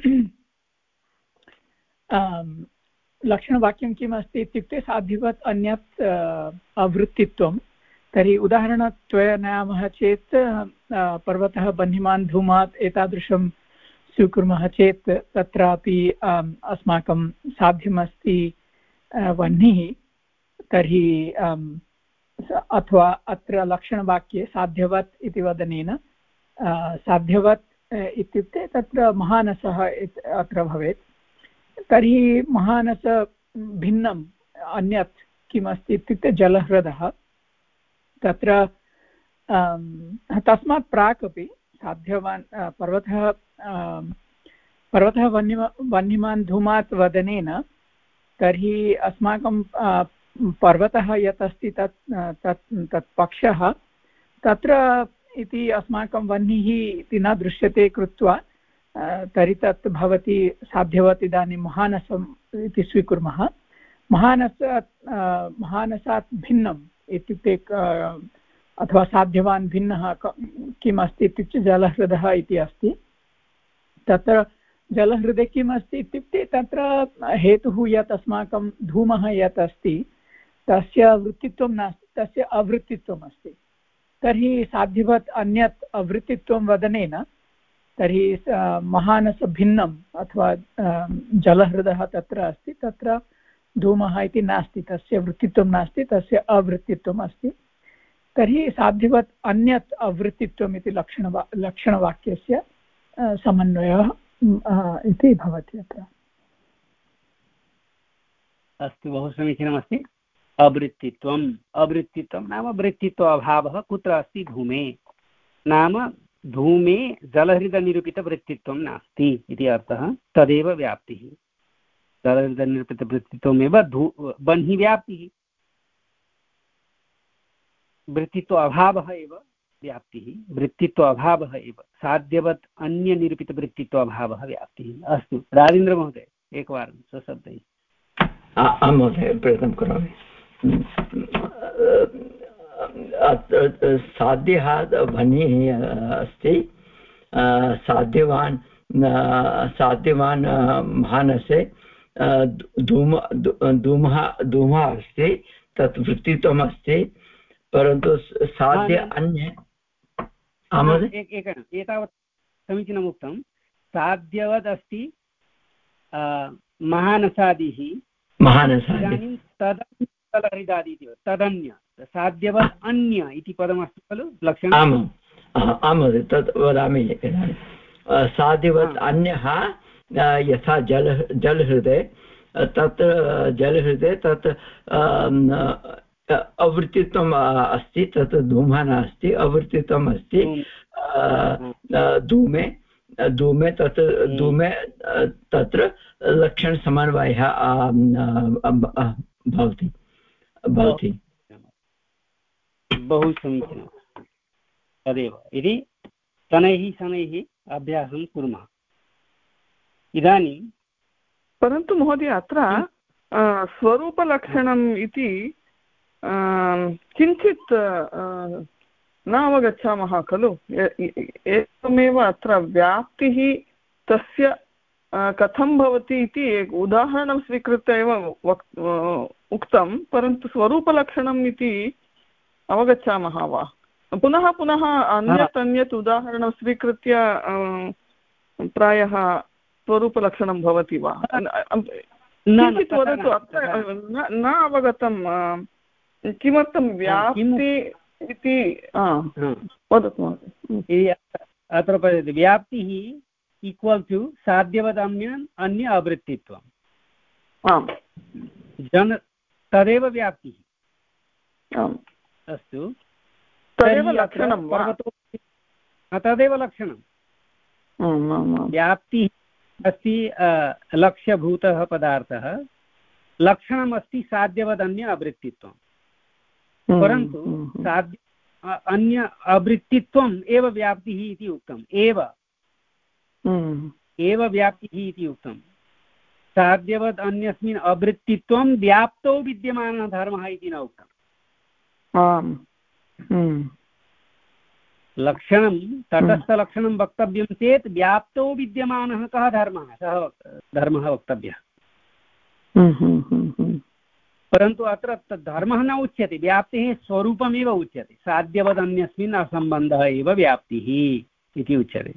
लक्षणवाक्यं किम् अस्ति इत्युक्ते साध्यवत् अन्यत् आवृत्तित्वं। तर्हि उदाहरणत्वेन नयामः चेत् पर्वतः बह्निमान् धूमात् एतादृशं स्वीकुर्मः चेत् तत्रापि अस्माकं साध्यमस्ति वह्निः। तर्हि अथवा अत्र लक्षणवाक्ये साध्यवत् इति वदनेन साध्यवत् इत्युक्ते तत्र महानसः अत्र भवेत्। तर्हि महानस भिन्नम् अन्यत् किमस्ति इत्युक्ते जलह्रदः तत्र तस्मात् प्राक् अपि साध्यवान् पर्वतः पर्वतः वह्निमा वह्निमान् धूमात् वदनेन तर्हि अस्माकं पर्वतः यत् अस्ति तत् तत् तत् पक्षः तत्र इति अस्माकं वह्निः इति न दृश्यते कृत्वा तर्हि तत् भवति साध्यवत् इदानीं महानसम् इति स्वीकुर्मः महानसात् महानसात् भिन्नम् इत्युक्ते अथवा साध्यवान् भिन्नः किम् अस्ति इत्युक्ते जलह्रदः इति अस्ति तत्र जलह्रदे किम् अस्ति इत्युक्ते तत्र हेतुः यत् अस्माकं धूमः यत् अस्ति तस्य वृत्तित्वं नास्ति तस्य अवृत्तित्वम् अस्ति तर्हि साध्यवत् अन्यत् अवृत्तित्वं वदनेन तर्हि महानसभिन्नम् अथवा जलह्रदः तत्र अस्ति तत्र धूमः इति नास्ति तस्य वृत्तित्वं नास्ति तस्य अवृत्तित्वम् अस्ति तर्हि साध्यवत् अन्यत् अवृत्तित्वम् इति लक्षणवा लक्षणवाक्यस्य समन्वयः इति भवति अत्र अस्तु बहु समीचीनमस्ति अवृत्तित्वम् अवृत्तित्वं नाम वृत्तित्व अभावः कुत्र अस्ति धूमे नाम धूमे जलहृदनिरूपितवृत्तित्वं नास्ति इति अर्थः तदेव व्याप्तिः जलहृदनिरूपितवृत्तित्वमेव धू बह्निव्याप्तिः वृत्तित्व अभावः एव व्याप्तिः वृत्तित्व अभावः एव साध्यवत् अन्यनिरूपितवृत्तित्व अभावः व्याप्तिः अस्तु राजेन्द्रमहोदय एकवारं स्वशब्दैः आं महोदय प्रयत्नं करोमि साध्यः ध्वनिः अस्ति साध्यवान् साध्यवान् मानसे धूम धूमः धूमः अस्ति तत् वृत्तित्वम् अस्ति परन्तु साध्य अन्य एतावत् समीचीनम् उक्तं साध्यवद् अस्ति महानसादिः महानसादि तदन्यहृदादि तदन्य साध्यवत् अन्य इति पदमस्ति खलु लक्षणम् आम् आं महोदय तत् वदामि इदानीं साध्यवत् अन्यः यथा जल जलहृदे तत्र जलहृदे तत् अवृत्तित्वम् अस्ति तत् धूमः नास्ति अवृत्तित्वम् अस्ति धूमे धूमे तत् धूमे तत्र लक्षणसमन्वयः भवति भवति बहु समीचीनं तदेव इति शनैः शनैः अभ्यासं कुर्मः इदानीं परन्तु महोदय अत्र स्वरूपलक्षणम् इति किञ्चित् न अवगच्छामः खलु एवमेव अत्र व्याप्तिः तस्य कथं भवति इति एक उदाहरणं स्वीकृत्य एव उक्तं परन्तु स्वरूपलक्षणम् इति अवगच्छामः वा पुनः पुनः अन्यत् अन्यत् उदाहरणं स्वीकृत्य प्रायः स्वरूपलक्षणं भवति वा किञ्चित् वदतु अत्र न अवगतं किमर्थं व्याप्ति इति वदतु महोदय अत्र पश्यतु व्याप्तिः इक्वल् टु साध्यवदन्य अन्य अवृत्तित्वम् आम् जन तदेव व्याप्तिः आम् अस्तु तदेव लक्षणं वा तदेव लक्षणं व्याप्तिः अस्ति लक्ष्यभूतः पदार्थः लक्षणम् अस्ति साध्यवदन्य अवृत्तित्वं परन्तु साध्य अन्य अवृत्तित्वम् एव व्याप्तिः इति उक्तम् एव एव व्याप्तिः इति उक्तं साध्यवत् अन्यस्मिन् अवृत्तित्वं व्याप्तौ विद्यमानः धर्मः इति न उक्तम् लक्षणं तटस्थलक्षणं वक्तव्यं चेत् व्याप्तौ विद्यमानः कः धर्मः सः धर्मः वक्तव्यः परन्तु अत्र धर्मः न उच्यते व्याप्तेः स्वरूपमेव उच्यते साध्यवदन्यस्मिन् असम्बन्धः एव व्याप्तिः इति उच्यते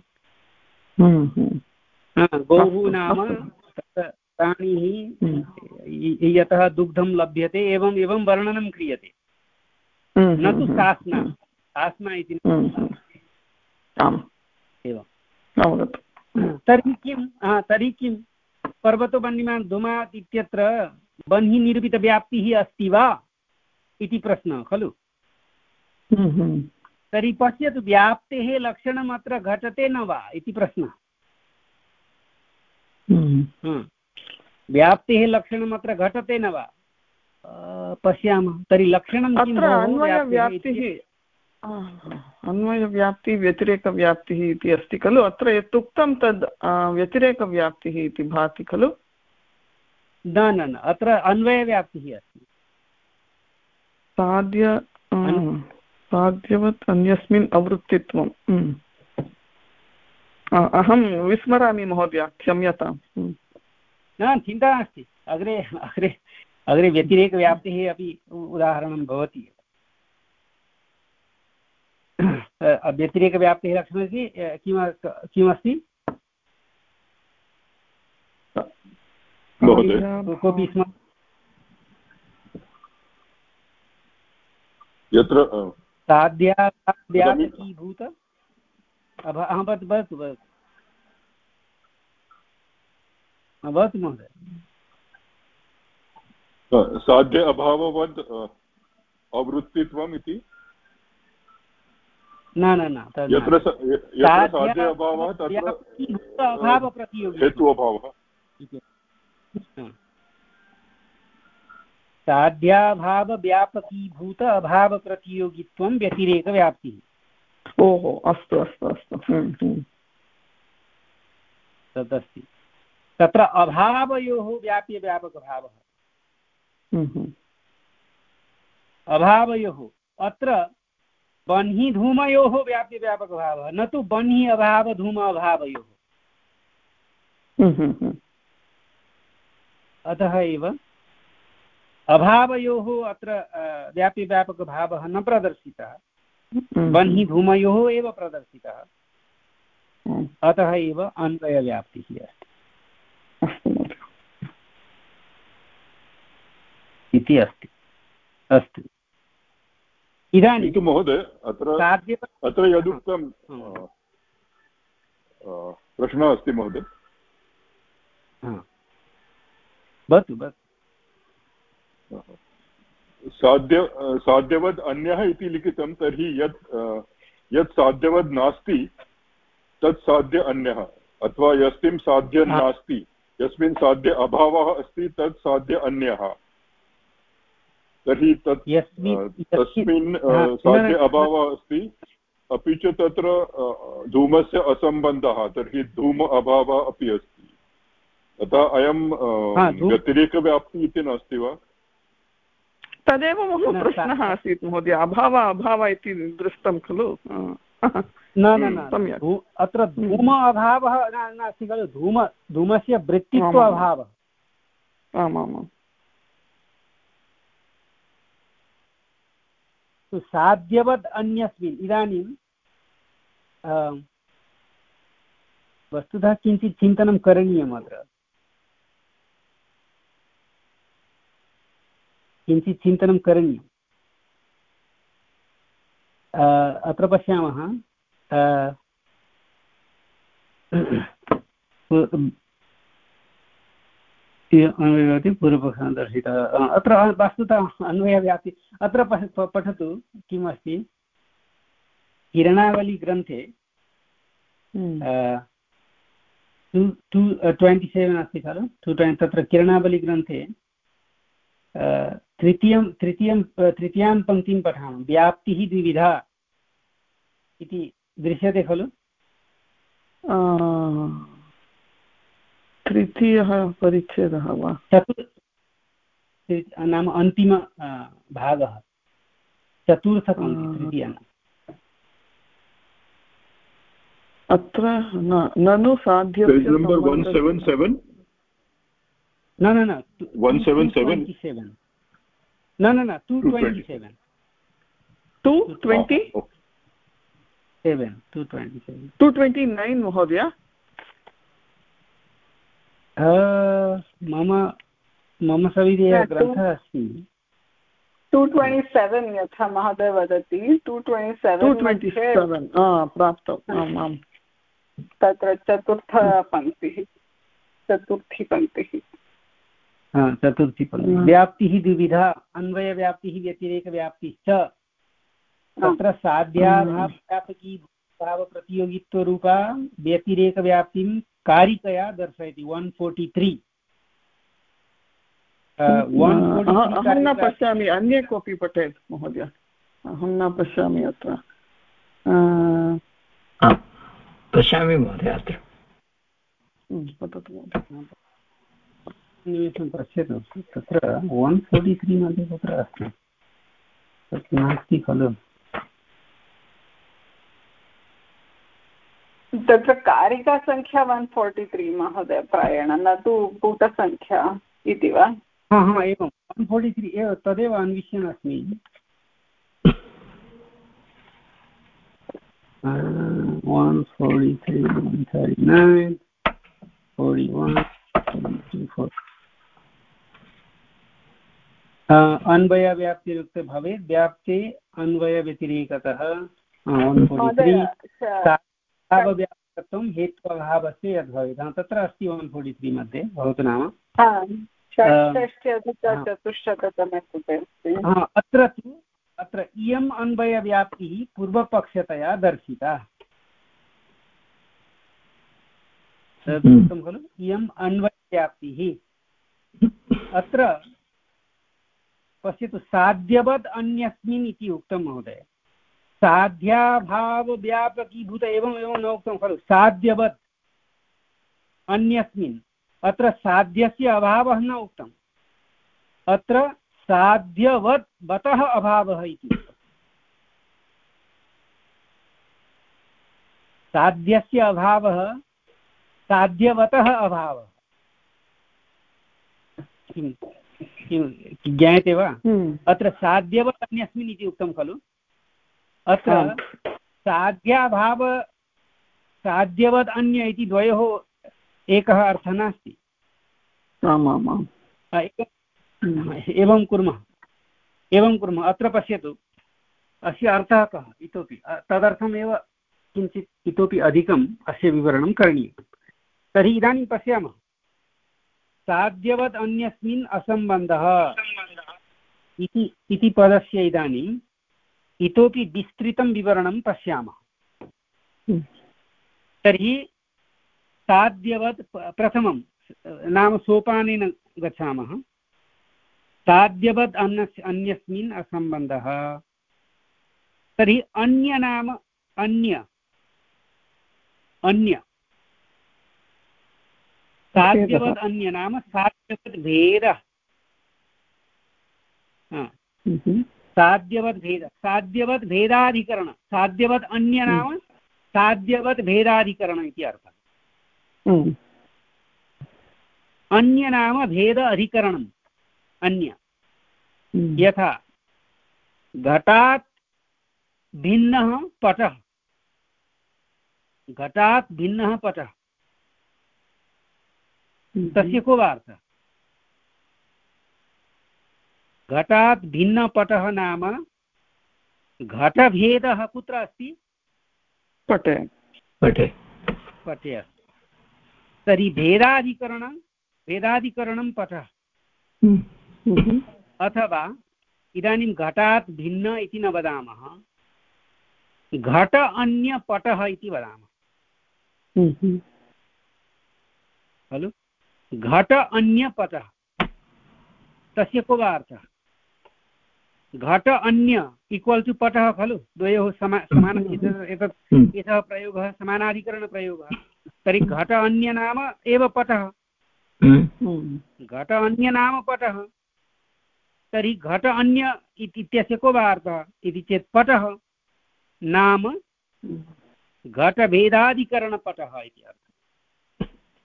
गोः नाम प्राणिः यतः दुग्धं लभ्यते एवम् एवं वर्णनं क्रियते न तु सास्ना सास्ना इति एवं तर्हि किं तर्हि किं पर्वतो वह्निमान् धूमात् इत्यत्र बन्हि निरूपितव्याप्तिः अस्ति वा इति प्रश्नः खलु। तर्हि पश्यतु व्याप्तेः लक्षणम् अत्र घटते न वा इति प्रश्नः। व्याप्तेः लक्षणम् अत्र घटते न वा पश्यामः। तर्हि लक्षणं अत्र अन्वयव्याप्तिः अन्वयव्याप्तिः व्यतिरेकव्याप्तिः इति अस्ति खलु। अत्र यत् उक्तं तद् व्यतिरेकव्याप्तिः इति भाति खलु। न न न अत्र अन्वयव्याप्तिः अस्ति। साध्य साध्यवत् अन्यस्मिन् अवृत्तित्वम्। अहं विस्मरामि महोदय, क्षम्यताम्। न चिन्ता नास्ति, अग्रे अग्रे अग्रे व्यतिरेकव्याप्तिः अपि उदाहरणं भवति। व्यतिरेकव्याप्तेः लक्षणमस्ति किम किमस्ति कोऽपि स्म यत्र साध्यासाध्यात्मकीभूत भवतु भवतु भवतु महोदय। साध्य अभाववद् अवृत्तित्वम् इति न न न यत्र साध्य अभावः तत्र हेतु अभावः। साध्याभावव्यापकीभूत अभावप्रतियोगित्वं व्यतिरेकव्याप्तिः। ओहो अस्तु अस्तु अस्तु तदस्ति। तत्र अभावयोः व्याप्यव्यापकभावः। अभावयोः अत्र बन्हि धूमयोः व्याप्यव्यापकभावः, न तु बन्हि अभाव धूम अभावयोः। अतः एव अभावयोः अत्र व्याप्यव्यापकभावः न प्रदर्शितः, बन्हि धूमयोः एव प्रदर्शितः। अतः एव अन्वयव्याप्तिः अस्ति इति अस्ति। अस्तु, इदानीं तु महोदय अत्र अत्र यदुक्तं प्रश्नः अस्ति महोदय। भवतु भवतु। साध्य साध्यवद् अन्यः इति लिखितं, तर्हि यत् यत् साध्यवद् नास्ति तत् साध्य अन्यः, अथवा यस्मिन् साध्य नास्ति यस्मिन् साध्य अभावः अस्ति तत् साध्य अन्यः। तर्हि तत् तस्मिन् साध्य अभावः अस्ति, अपि च तत्र धूमस्य असम्बन्धः, तर्हि धूम अभावः अपि अस्ति। अतः अयं व्यतिरेकव्याप्तिः इति नास्ति वा? तदेव मम प्रश्नः आसीत् महोदय। अभाव अभाव इति दृष्टं खलु। न न न अत्र धूम अभावः नास्ति खलु, धूम धूमस्य वृत्तित्व अभावः। आमामाम्। साध्यवद् अन्यस्मिन् इदानीं वस्तुतः किञ्चित् चिन्तनं करणीयम्। अत्र किञ्चित् चिन्तनं करणीयम्। अत्र पश्यामः, पूर्वपक्षः दर्शितः। अत्र वस्तुतः अन्वयव्याप्ति अत्र पठतु किम् अस्ति। किरणावलीग्रन्थे टु टु ट्वेण्टि सेवेन् अस्ति खलु, टु ट्वेण्टि तत्र किरणावलीग्रन्थे तृतीयं तृतीयं तृतीयां पङ्क्तिं पठामः। व्याप्तिः द्विविधा इति दृश्यते खलु। तृतीयः परिच्छेदः वा? चतुर् नाम अन्तिम भागः, चतुर्थपङ्क्ति तृतीया। अत्र ननु साध्य न न न one seventy-seven न न न two twenty-seven two twenty-seven two twenty-seven two twenty-nine महोदय। मम मम सविधे ग्रन्थः अस्ति two twenty-seven यथा महोदय वदति two twenty-seven प्राप्तम्। आम् आम्, तत्र चतुर्थपङ्क्तिः चतुर्थी पङ्क्तिः। चतुर्थी पल्लवी व्याप्तिः द्विविधा अन्वयव्याप्तिः व्यतिरेकव्याप्तिश्च तत्र साध्याभावव्यापकी भावप्रतियोगित्वरूपा व्यतिरेकव्याप्तिं कारिकया दर्शयति वन् फोर्टि त्री अहं न पश्यामि अन्ये कोऽपि पठेत् महोदय अहं न पश्यामि अत्र पश्यामि महोदय अत्र वदतु महोदय निमेषं पश्यतु तत्र वन् फोर्टि त्री मध्ये कुत्र अस्ति तत् नास्ति खलु तत्र कारिकासङ्ख्या वन् फोर्टि त्री महोदय प्रायेण न तु पुटसङ्ख्या इति वा हा हा एवं वन् फोर्टि त्री एव तदेव अन्विष्यन् अस्मि one forty three one thirty nine forty one अन्वयव्याप्तिरुक्ते भवेत् व्याप्ते अन्वयव्यतिरेकतः व्याप्तत्वं हेत्वभावस्य यद् भवेत् तत्र अस्ति वन् फोर्टि त्री मध्ये भवतु नाम षट्षष्ट्यधिकचतुश्शततमे पुटे अत्र तु अत्र इयम् अन्वयव्याप्तिः पूर्वपक्षतया दर्शिता खलु इयम् अन्वयव्याप्तिः अत्र पश्यतु साध्यवद् अन्यस्मिन् इति उक्तं महोदय साध्याभावव्यापकीभूत एवम् एवं न उक्तं खलु साध्यवत् अन्यस्मिन् अत्र साध्यस्य अभावः न उक्तम् अत्र साध्यवत् वतः अभावः इति उक्तम् साध्यस्य अभावः साध्यवतः अभावः किं किं ज्ञायते वा अत्र साध्यवत् अन्यस्मिन् इति उक्तं खलु अत्र साध्याभाव साध्यवत् अन्य इति द्वयोः एकः अर्थः नास्ति एवं कुर्मः एवं कुर्मः अत्र पश्यतु अस्य अर्थः कः इतोपि तदर्थमेव किञ्चित् इतोपि अधिकम् अस्य विवरणं करणीयं तर्हि इदानीं पश्यामः साध्यवत् अन्यस्मिन् असम्बन्धः इति इति पदस्य इदानीम् इतोपि विस्तृतं विवरणं पश्यामः तर्हि साध्यवत् प्रथमं नाम सोपानेन गच्छामः साध्यवत् अन्यस् अन्यस्मिन् असम्बन्धः तर्हि अन्य नाम अन्य अन्य साध्यवत् अन्य नाम साध्यवत् भेदः साध्यवत् भेद साध्यवत् भेदाधिकरण साध्यवत् अन्य नाम साध्यवत् भेदाधिकरण इति अर्थः अन्य नाम भेद अधिकरणम् अन्य यथा घटात् भिन्नः पटः घटात् भिन्नः पटः तस्य को वा अर्थः घटात् भिन्नपटः नाम घटभेदः कुत्र अस्ति पटे पटे पटे अस्ति तर्हि भेदाधिकरणं भेदाधिकरणं पटः अथवा इदानीं घटात् भिन्न इति न वदामः घट अन्यपटः इति वदामः खलु घट अन्यपटः तस्य को वा अर्थः घट अन्य इक्वल् टु पटः खलु द्वयोः समा समान एतत् एषः प्रयोगः समानाधिकरणप्रयोगः तर्हि घट अन्य नाम एव पटः घट अन्य नाम पटः तर्हि घट अन्य इत्यस्य को वा अर्थः इति चेत् पटः नाम घटभेदाधिकरणपटः इति अर्थः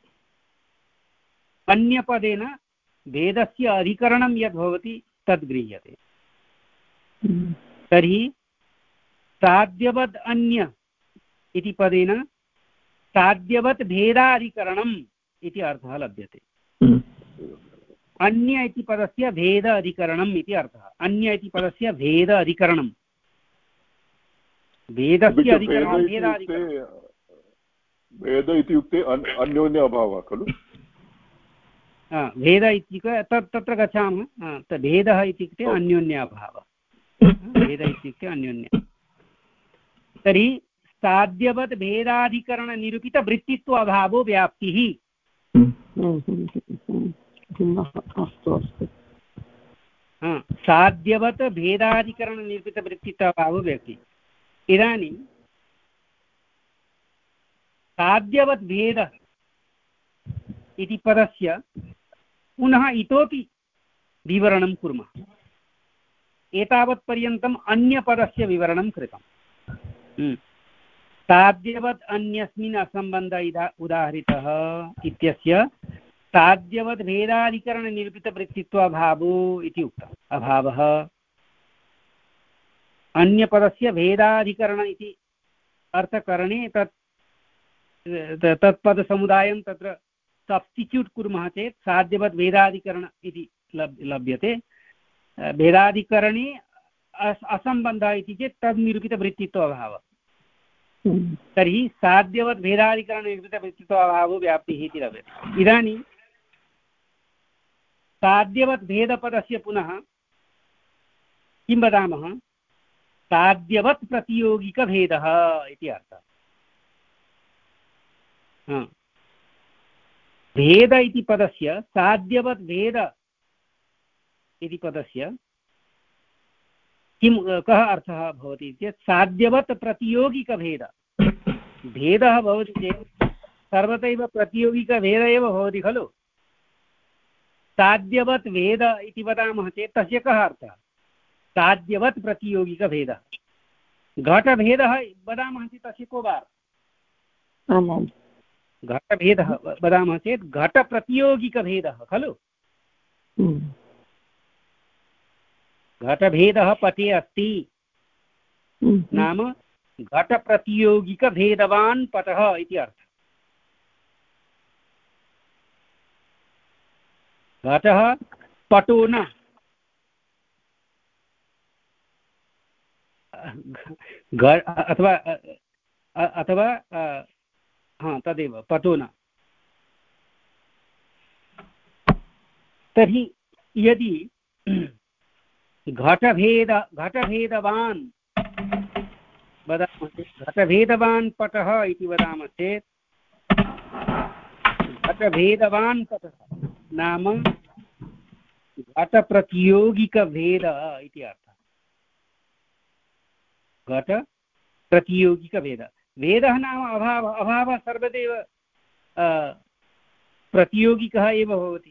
अन्यपदेन भेदस्य अधिकरणं यद् भवति तद् गृह्यते तर्हि साध्यवद् अन्य इति पदेन साध्यवत् भेदाधिकरणम् इति अर्थः लभ्यते अन्य इति पदस्य भेद अधिकरणम् इति अर्थः अन्य इति पदस्य भेद अधिकरणं भेदस्य अधिकरणं भेदाधिकरणं भेद इत्युक्ते अन्योन्य अभावः खलु भेद इत्युक्ते तत् तत्र गच्छामः। भेदः इत्युक्ते अन्योन्याभावः, भेद इत्युक्ते अन्योन्य। तर्हि साध्यवत् भेदाधिकरणनिरूपितवृत्तित्व अभावो व्याप्तिः। अस्तु अस्तु। साध्यवत् भेदाधिकरणनिरूपितवृत्तित्व अभावो व्याप्तिः। इदानीं साध्यवत् भेद इति पदस्य पुनः इतोपि विवरणं कुर्मः। एतावत्पर्यन्तम् अन्यपदस्य विवरणं कृतम्। साध्यवत् अन्यस्मिन् असम्बन्ध उदाहरितः इत्यस्य साध्यवत् भेदाधिकरणनिरूपितवृत्तित्वाभावो इति उक्तम्। अभावः अन्यपदस्य भेदाधिकरण इति अर्थकरणे तत् तत्पदसमुदायं तत्र सब्स्टिट्यूट् कुर्मः चेत् साध्यवत् भेदाधिकरण इति लभ्यते। भेदाधिकरणे असम्बन्धः इति चेत् तद्निरूपितवृत्तित्व अभावः। तर्हि साध्यवत् भेदाधिकरणनिरूपितवृत्तित्व अभावो व्याप्तिः इति लभ्यते। इदानीं साध्यवत् भेदपदस्य पुनः किं वदामः? साध्यवत् प्रतियोगिकभेदः इति अर्थः। भेद इति पदस्य साध्यवत् भेद इति पदस्य किं कः अर्थः भवति चेत् साध्यवत् प्रतियोगिकभेद। भेदः भवति चेत् सर्वदैव प्रतियोगिकभेद एव भवति खलु। साध्यवत् भेद इति वदामः चेत् तस्य कः अर्थः? साध्यवत् प्रतियोगिकभेदः। घटभेदः वदामः चेत् तस्य को वा अर्थः? घटभेदः वदामः चेत् घटप्रतियोगिकभेदः खलु। घटभेदः पटे अस्ति नाम घटप्रतियोगिकभेदवान् पटः इति अर्थः। घटः पटो न अथवा अथवा हाँ तदेव पटो न। तर्हि यदि घटभेद घटभेदवान् वदामः चेत् घटभेदवान् पटः इति वदामः चेत् घटभेदवान् पटः नाम घटप्रतियोगिकभेद इति अर्थः। घटप्रतियोगिकभेद। भेदः नाम अभावः। अभावः सर्वदैव प्रतियोगिकः एव भवति।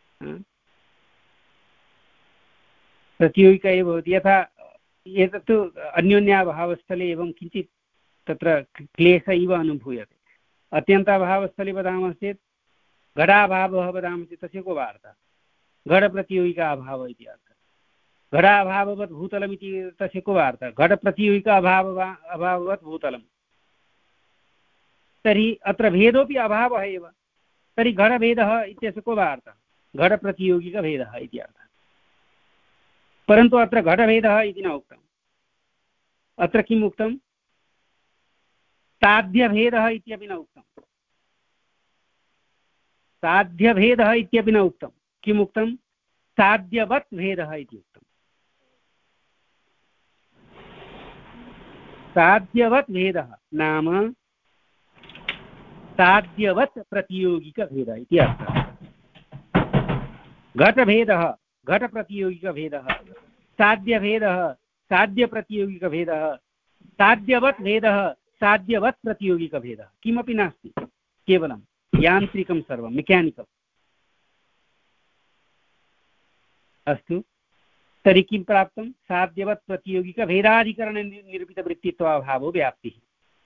प्रतियोगिका एव भवति। यथा एतत्तु अन्योन्याभावस्थले एवं किञ्चित् तत्र क्लेशः इव अनुभूयते। अत्यन्ताभावस्थले वदामः चेत् घटाभावः वदामः चेत् तस्य को वा अर्थः? घटप्रतियोगिका अभावः इति अर्थः। घटाभाववत् भूतलमिति तस्य को वा अर्थः? घटप्रतियोगिका अभाव अभाववत् भूतलं। तर्हि अत्र भेदोऽपि अभावः एव। तर्हि घटभेदः इत्यस्य को वा अर्थः? घटप्रतियोगिकभेदः इति अर्थः। परन्तु अत्र घटभेदः इति न उक्तम्। अत्र किम् उक्तं? साध्यभेदः इत्यपि न उक्तम्। साध्यभेदः इत्यपि न उक्तं। किम् उक्तं? साध्यवत् भेदः इति उक्तम्। साध्यवत् भेदः नाम साध्यवत् प्रतियोगिकभेदः इति अर्थः। घटभेदः घटप्रतियोगिकभेदः, साध्यभेदः साध्यप्रतियोगिकभेदः, साध्यवत् भेदः साध्यवत् प्रतियोगिकभेदः। किमपि नास्ति, केवलं यान्त्रिकं सर्वं मेकानिकल्। अस्तु, तर्हि किं प्राप्तं? साध्यवत् प्रतियोगिकभेदाधिकरणनिरूपितवृत्तित्वाभावो व्याप्तिः।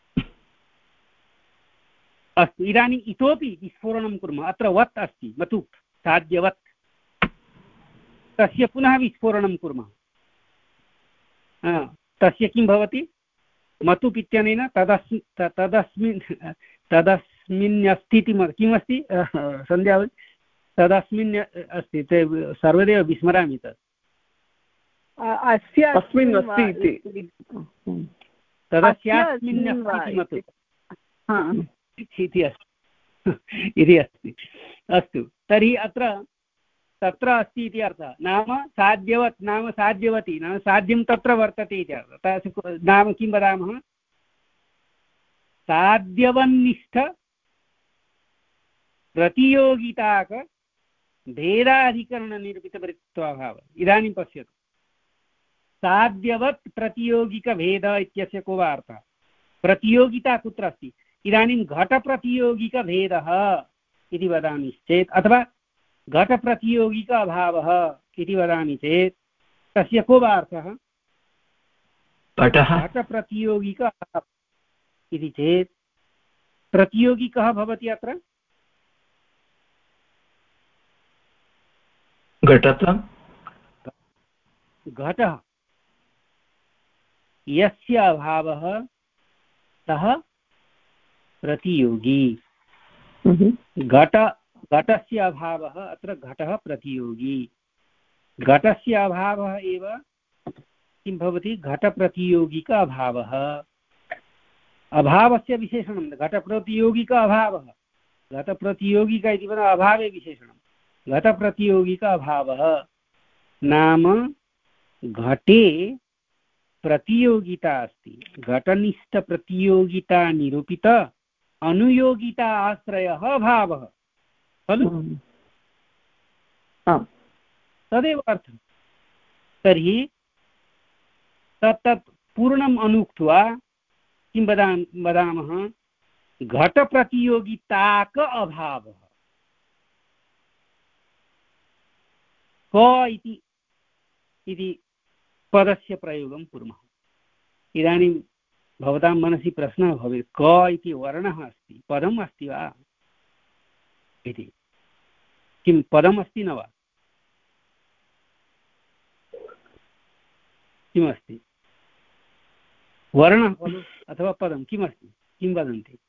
अस्तु, इदानीम् इतोपि विस्फोरणं कुर्मः। अत्र वत् अस्ति, मतुक् साध्यवत्, तस्य पुनः विस्फोरणं कुर्मः। तस्य किं भवति? मतुप् इत्यनेन तदस्मि तदस्मिन् तदस्मिन्नस्ति किम् अस्ति सन्ध्या तदस्मिन् अस्ति। ते सर्वदैव विस्मरामि तत्। अस्मिन् अस्ति इति तदस्यास्मिन्नस्ति मतुप् इति अस्ति इति अस्ति। अस्तु, तर्हि अत्र तत्र अस्ति इति अर्थः नाम साध्यवत् नाम साध्यवती नाम साध्यं तत्र वर्तते इति अर्थः नाम किं वदामः साध्यवन्निष्ठ प्रतियोगिताक भेदाधिकरणनिरूपितवृत्त्वाभावः इदानीं पश्यतु साध्यवत् प्रतियोगिकभेद इत्यस्य को वा अर्थः प्रतियोगिता कुत्र अस्ति इदानीं घटप्रतियोगिकभेदः इति वदामि चेत् अथवा घटप्रतियोगिक अभावः इति वदामि चेत् तस्य को वा अर्थः घटप्रतियोगिक अभावः इति चेत् प्रतियोगिकः भवति अत्र घटः घटः यस्य अभावः सः प्रतियोगी घट घटस्य अभावः अत्र घटः प्रतियोगी घटस्य अभावः एव किं भवति घटप्रतियोगिक अभावः अभावस्य विशेषणं घटप्रतियोगिक अभावः घटप्रतियोगिक इति वद अभावे विशेषणं घटप्रतियोगिक अभावः नाम घटे प्रतियोगिता अस्ति घटनिष्ठप्रतियोगिता निरूपित अनुयोगिता आश्रयः अभावः खलु तदेव अर्थः तर्हि तत् तत् पूर्णम् अनुक्त्वा किं वदा वदामः घटप्रतियोगिताक अभावः क इति इति पदस्य प्रयोगं कुर्मः इदानीं भवतां मनसि प्रश्नः भवेत् क इति वर्णः अस्ति पदम् अस्ति वा इति किं पदम् अस्ति न वा किमस्ति वर्णः खलु अथवा पदं किमस्ति किं वदन्ति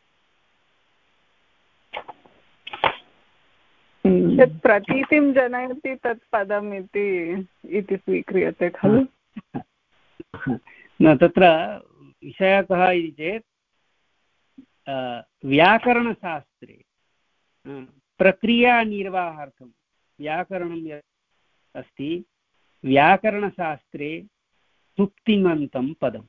यत् प्रतीतिं जनयति तत् पदम् इति इति स्वीक्रियते खलु न तत्र विषयः कः इति चेत् व्याकरणशास्त्रे प्रक्रियानिर्वाहार्थं व्याकरणं यत् अस्ति व्याकरणशास्त्रे सुप्तिमन्तं पदं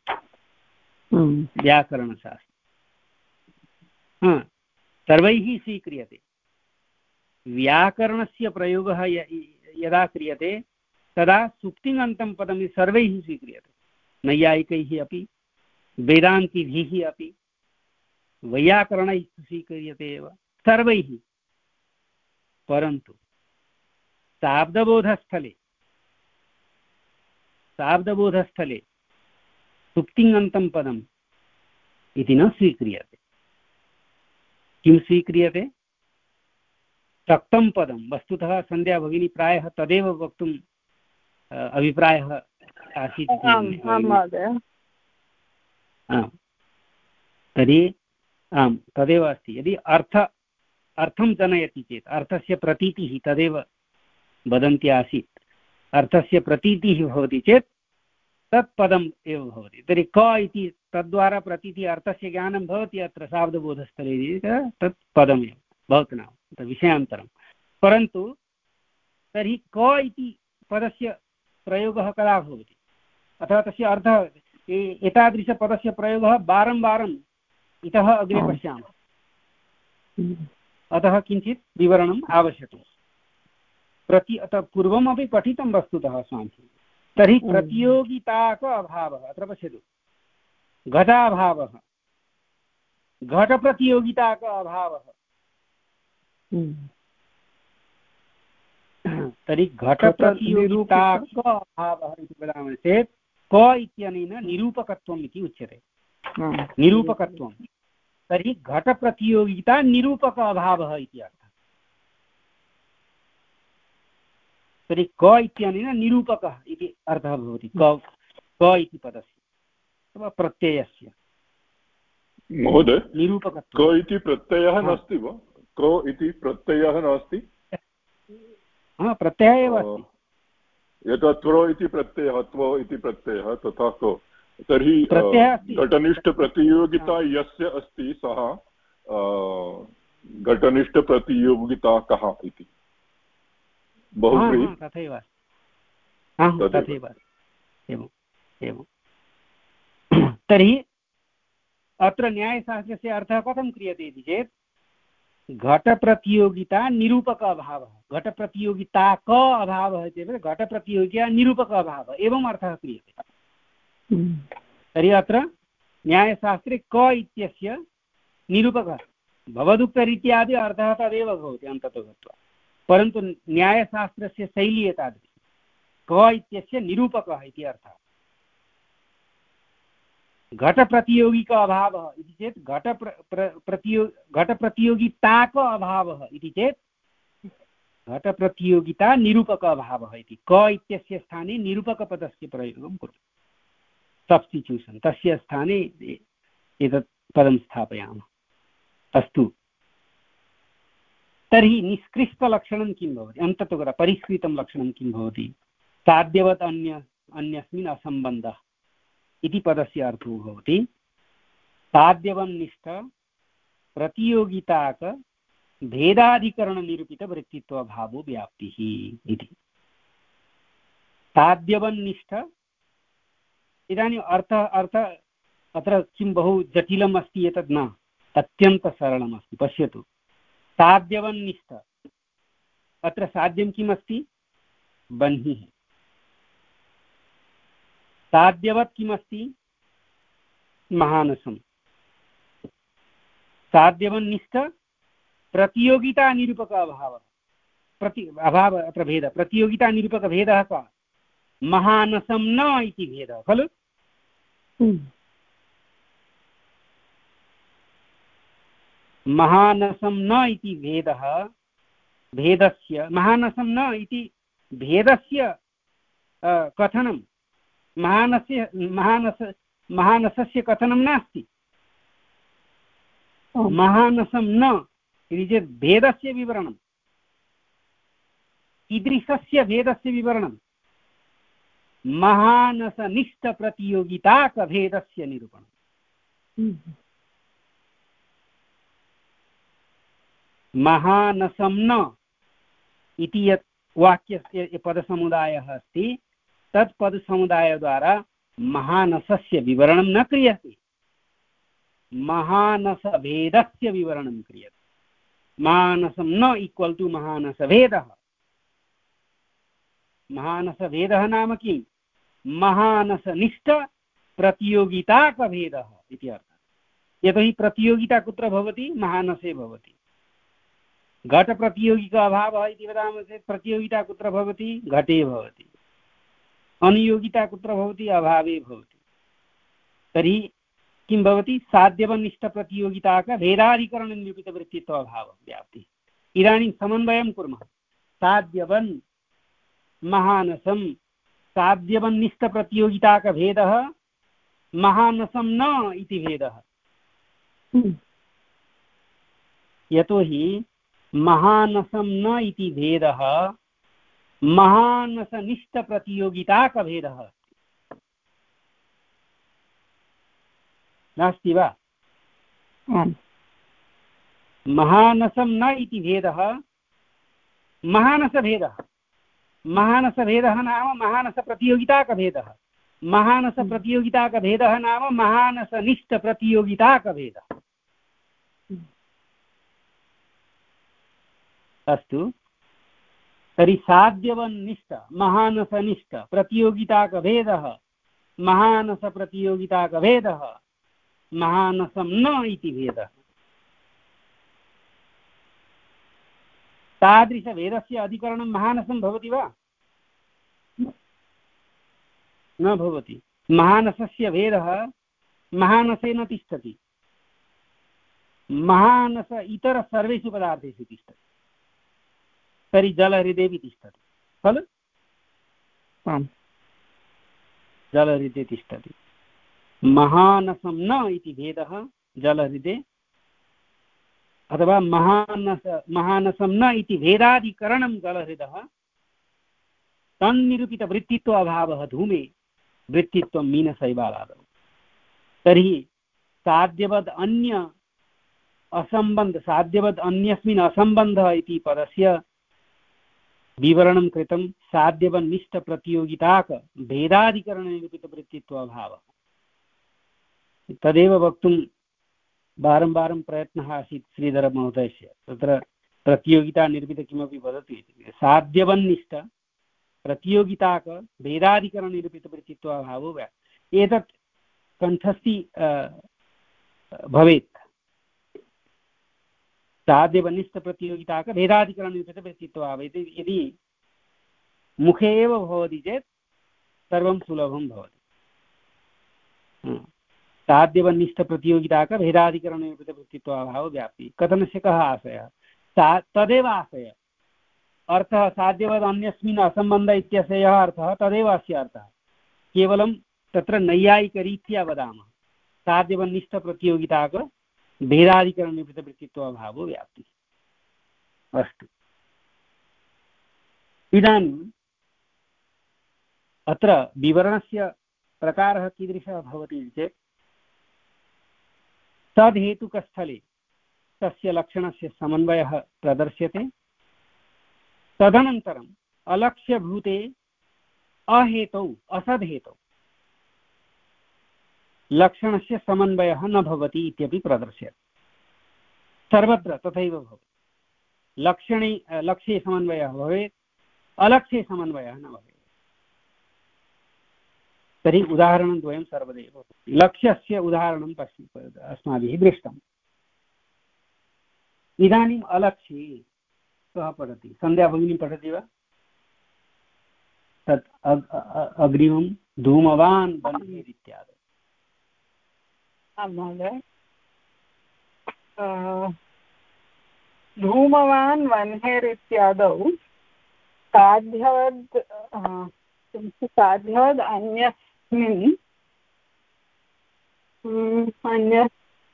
व्याकरणशास्त्रे सर्वैः स्वीक्रियते व्याकरणस्य प्रयोगः यदा क्रियते तदा सुप्तिमन्तं पदं सर्वैः स्वीक्रियते नैयायिकैः अपि वेदान्तिभिः अपि वैयाकरणैः स्वीक्रियते एव सर्वैः परन्तु शाब्दबोधस्थले शाब्दबोधस्थले सुप्तिङन्तं पदम् इति न स्वीक्रियते किं स्वीक्रियते सक्तं पदं वस्तुतः सन्ध्या भगिनी प्रायः तदेव वक्तुम् अभिप्रायः आसीत् तर्हि आम् तदेव अस्ति यदि अर्थ अर्थं जनयति चेत् अर्थस्य प्रतीतिः तदेव वदन्ती आसीत् अर्थस्य प्रतीतिः भवति चेत् तत् पदम् एव भवति तर्हि क इति तद्वारा प्रतीतिः अर्थस्य ज्ञानं भवति अत्र शाब्दबोधस्थले तत् पदमेव भवतु नाम विषयान्तरं परन्तु तर्हि क इति पदस्य प्रयोगः कदा भवति अथवा तस्य अर्थः एतादृशपदस्य प्रयोगः वारं वारम् इतः अग्रे पश्यामः अतः किञ्चित् विवरणम् आवश्यकम् प्रति अतः पूर्वमपि पठितं वस्तुतः अस्माभिः तर्हि प्रतियोगिताक अभावः अत्र पश्यतु घटाभावः घटप्रतियोगिताक अभावः तर्हि घटप्रतियोगिताक अभावः इति वदामः चेत् क इत्यनेन निरूपकत्वम् इति उच्यते निरूपकत्वं तर्हि घटप्रतियोगिता निरूपक अभावः इति अर्थः तर्हि क इत्यनेन निरूपकः इति अर्थः भवति क क इति पदस्य अथवा प्रत्ययस्य महोदय निरूपकत्वं क इति प्रत्ययः नास्ति वा क इति प्रत्ययः नास्ति हा प्रत्ययः एव अस्ति यथा त्व इति प्रत्ययः त्व इति प्रत्ययः तथा क तर्हि घटनिष्ठप्रतियोगिता यस्य अस्ति सः घटनिष्ठप्रतियोगिता कः इति बहुव्रीहि तथैव तथैव एवम् एवं तर्हि अत्र न्यायशास्त्रस्य अर्थः कथं क्रियते इति चेत् घटप्रतियोगिता निरूपक अभावः घटप्रतियोगिता क अभावः चेत् घटप्रतियोगिता निरूपक अभावः एवम् अर्थः क्रियते। तर्हि अत्र न्यायशास्त्रे क इत्यस्य निरूपकः भवदुक्तरीत्यादि अर्थः तदेव भवति अन्ततो गत्वा, परन्तु न्यायशास्त्रस्य शैली एतादृशी क इत्यस्य निरूपकः इति अर्थः। घटप्रतियोगिक अभावः इति चेत् घट प्रतियो घटप्रतियोगिताक अभावः इति चेत् घटप्रतियोगिता निरूपक अभावः इति क इत्यस्य स्थाने निरूपकपदस्य प्रयोगं कुर्मः सब्स्टिट्यूशन् तस्य स्थाने एतत् पदं स्थापयामः। अस्तु तर्हि निष्कृष्टलक्षणं किं भवति अन्ततो गता परिष्कृतं लक्षणं किं भवति साध्यवत् अन्य अन्यस्मिन् असम्बन्धः इति पदस्य अर्थो भवति साध्यवन्निष्ठ प्रतियोगिताक भेदाधिकरणनिरूपितवृत्तित्वभावो व्याप्तिः इति। साध्यवन्निष्ठ इदानीम् अर्थः अर्थः अत्र किं बहु जटिलम् अस्ति एतद् न अत्यन्तसरलम् अस्ति। पश्यतु साध्यवन्निष्ठ अत्र साध्यं किम् अस्ति बह्निः साध्यवत् किमस्ति महानसं साध्यवन्निष्ठ प्रतियोगिता निरूपक अभावः प्रति अभाव अत्र भेदः प्रतियोगिता निरूपक भेदः कः महानसं न इति भेदः खलु। महानसं न इति भेदः भेदस्य महानसं न इति भेदस्य कथनं महानस्य महानस महानसस्य कथनं नास्ति। महानसं न इति चेत् भेदस्य विवरणं कीदृशस्य भेदस्य विवरणं महानसनिष्ठप्रतियोगिताकभेदस्य निरूपणम्। महानसं न इति यत् वाक्यस्य पदसमुदायः अस्ति तत् पदसमुदायद्वारा महानसस्य विवरणं न क्रियते महानसभेदस्य विवरणं क्रियते। महानसं न इक्वल् टु महानसभेदः। महानसभेदः नाम किं महानसनिष्ठ प्रतियोगिताकभेदः इति अर्थः। यतोहि प्रतियोगिता कुत्र भवति महानसे भवति। घटप्रतियोगिका अभावः इति वदामः चेत् प्रतियोगिता कुत्र भवति घटे भवति। अनुयोगिता कुत्र भवति अभावे भवति। तर्हि किं भवति साध्यवन्निष्ठप्रतियोगिताक भेदाधिकरणनिरूपितवृत्तित्व अभावः व्याप्तिः। इदानीं समन्वयं कुर्मः साध्यवन् महानसं साध्यवन्निष्ठप्रतियोगिताकभेदः महानसं न इति भेदः। यतोहि महानसं न इति भेदः महानसनिष्ठप्रतियोगिताकभेदः अस्ति नास्ति वा। महानसं न इति भेदः महानसभेदः। महानसभेदः नाम महानसप्रतियोगिताकभेदः। महानसप्रतियोगिताकभेदः नाम महानसनिष्ठप्रतियोगिताकभेदः। अस्तु तर्हि साध्यवन्निष्ठ महानसनिष्ठ प्रतियोगिताकभेदः महानसप्रतियोगिताकभेदः महानसं न इति भेदः। तादृशभेदस्य अधिकरणं महानसं भवति वा न भवति। महानसस्य भेदः महानसे न तिष्ठति महानस इतर सर्वेषु पदार्थेषु तिष्ठति। तर्हि जलहृदेपि तिष्ठति खलु जलहृदे तिष्ठति। महानसं न इति भेदः जलहृदे अथवा महानस महानसं न इति भेदाधिकरणं जलहृदः तन्निरूपितवृत्तित्व अभावः धूमे वृत्तित्वं मीनशैवालादौ। तर्हि साध्यवद् अन्य असम्बन्ध साध्यवद् अन्यस्मिन् असम्बन्धः इति पदस्य विवरणं कृतं साध्यवन्निष्ठप्रतियोगिताक भेदाधिकरणनिरूपितवृत्तित्वाभावः। तदेव वक्तुं वारं वारं प्रयत्नः आसीत् श्रीधरमहोदयस्य। तत्र प्रतियोगिता निर्मित किमपि वदति इति साध्यवन्निष्ठ प्रतियोगिताक भेदाधिकरणनिरूपितवृत्तित्वाभावो एतत् कण्ठस्थी भवेत्। साध्यवन्निष्ठप्रतियोगिताक भेदाधिकरणनिरूपितवृत्तित्वाभावः यदि मुखे एव भवति चेत् सर्वं सुलभं भवति। साध्यवन्निष्ठप्रतियोगिताक भेदाधिकरणनिरूपितवृत्तित्वाभावो व्याप्ति कथनस्य कः आशयः? सा तदेव आशयः। अर्थः साध्यवद् अन्यस्मिन् असम्बन्ध इत्यस्य यः अर्थः तदेव अस्य अर्थः। केवलं तत्र नैयायिकरीत्या वदामः साध्यवन्निष्ठप्रतियोगिताक भेदाधिकरणनिरूपितवृत्तित्वाभावो व्याप्ति। अस्तु, इदानीम् अत्र विवरणस्य प्रकारः कीदृशः भवति चेत् तद्हेतुकस्थले तस्य लक्षणस्य समन्वयः प्रदर्श्यते। तदनन्तरम् अलक्ष्यभूते अहेतौ असद्हेतौ लक्षणस्य समन्वयः न भवति इत्यपि प्रदर्श्यते। सर्वत्र तथैव भवति। लक्षणे लक्ष्ये समन्वयः भवेत्, अलक्ष्ये समन्वयः न भवेत्। तर्हि उदाहरणद्वयं सर्वदैव भवति। लक्ष्यस्य उदाहरणं पश्य अस्माभिः दृष्टम्। इदानीम् अलक्ष्ये कः पठति? सन्ध्या भगिनी पठति वा? तत् अग्रिमं धूमवान् वह्निरित्यादि। आं महोदय, धूमवान् वह्निरित्यादौ साध्यवद् साध्यवद् अन्यस्मिन् अन्य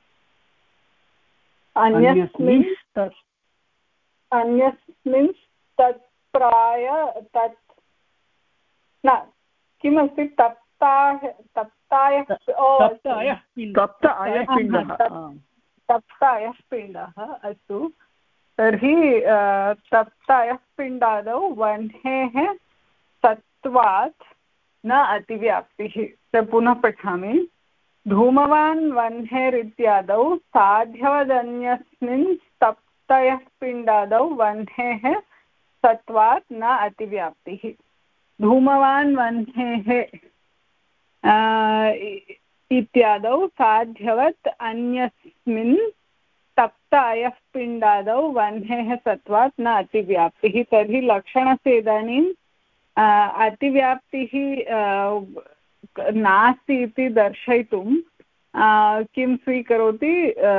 अन्यस्मिन् अन्यस्मिन् तत्प्राय तत् न किमस्ति तप्ताय तप्ताय तप्तायः पिण्डः। अस्तु, तर्हि तप्तायः पिण्डादौ वह्नेः सत्त्वात् न अतिव्याप्तिः। पुनः पठामि। धूमवान् वह्नेरित्यादौ साध्यवदन्यस्मिन् तप्तयः पिण्डादौ वह्नेः सत्त्वात् न अतिव्याप्तिः। धूमवान् वह्नेः इत्यादौ साध्यवत् अन्यस्मिन् तप्तायः पिण्डादौ वह्नेः सत्त्वात् न अतिव्याप्तिः। तर्हि लक्षणस्य इदानीं अतिव्याप्तिः नास्ति इति दर्शयितुं किं स्वीकरोति?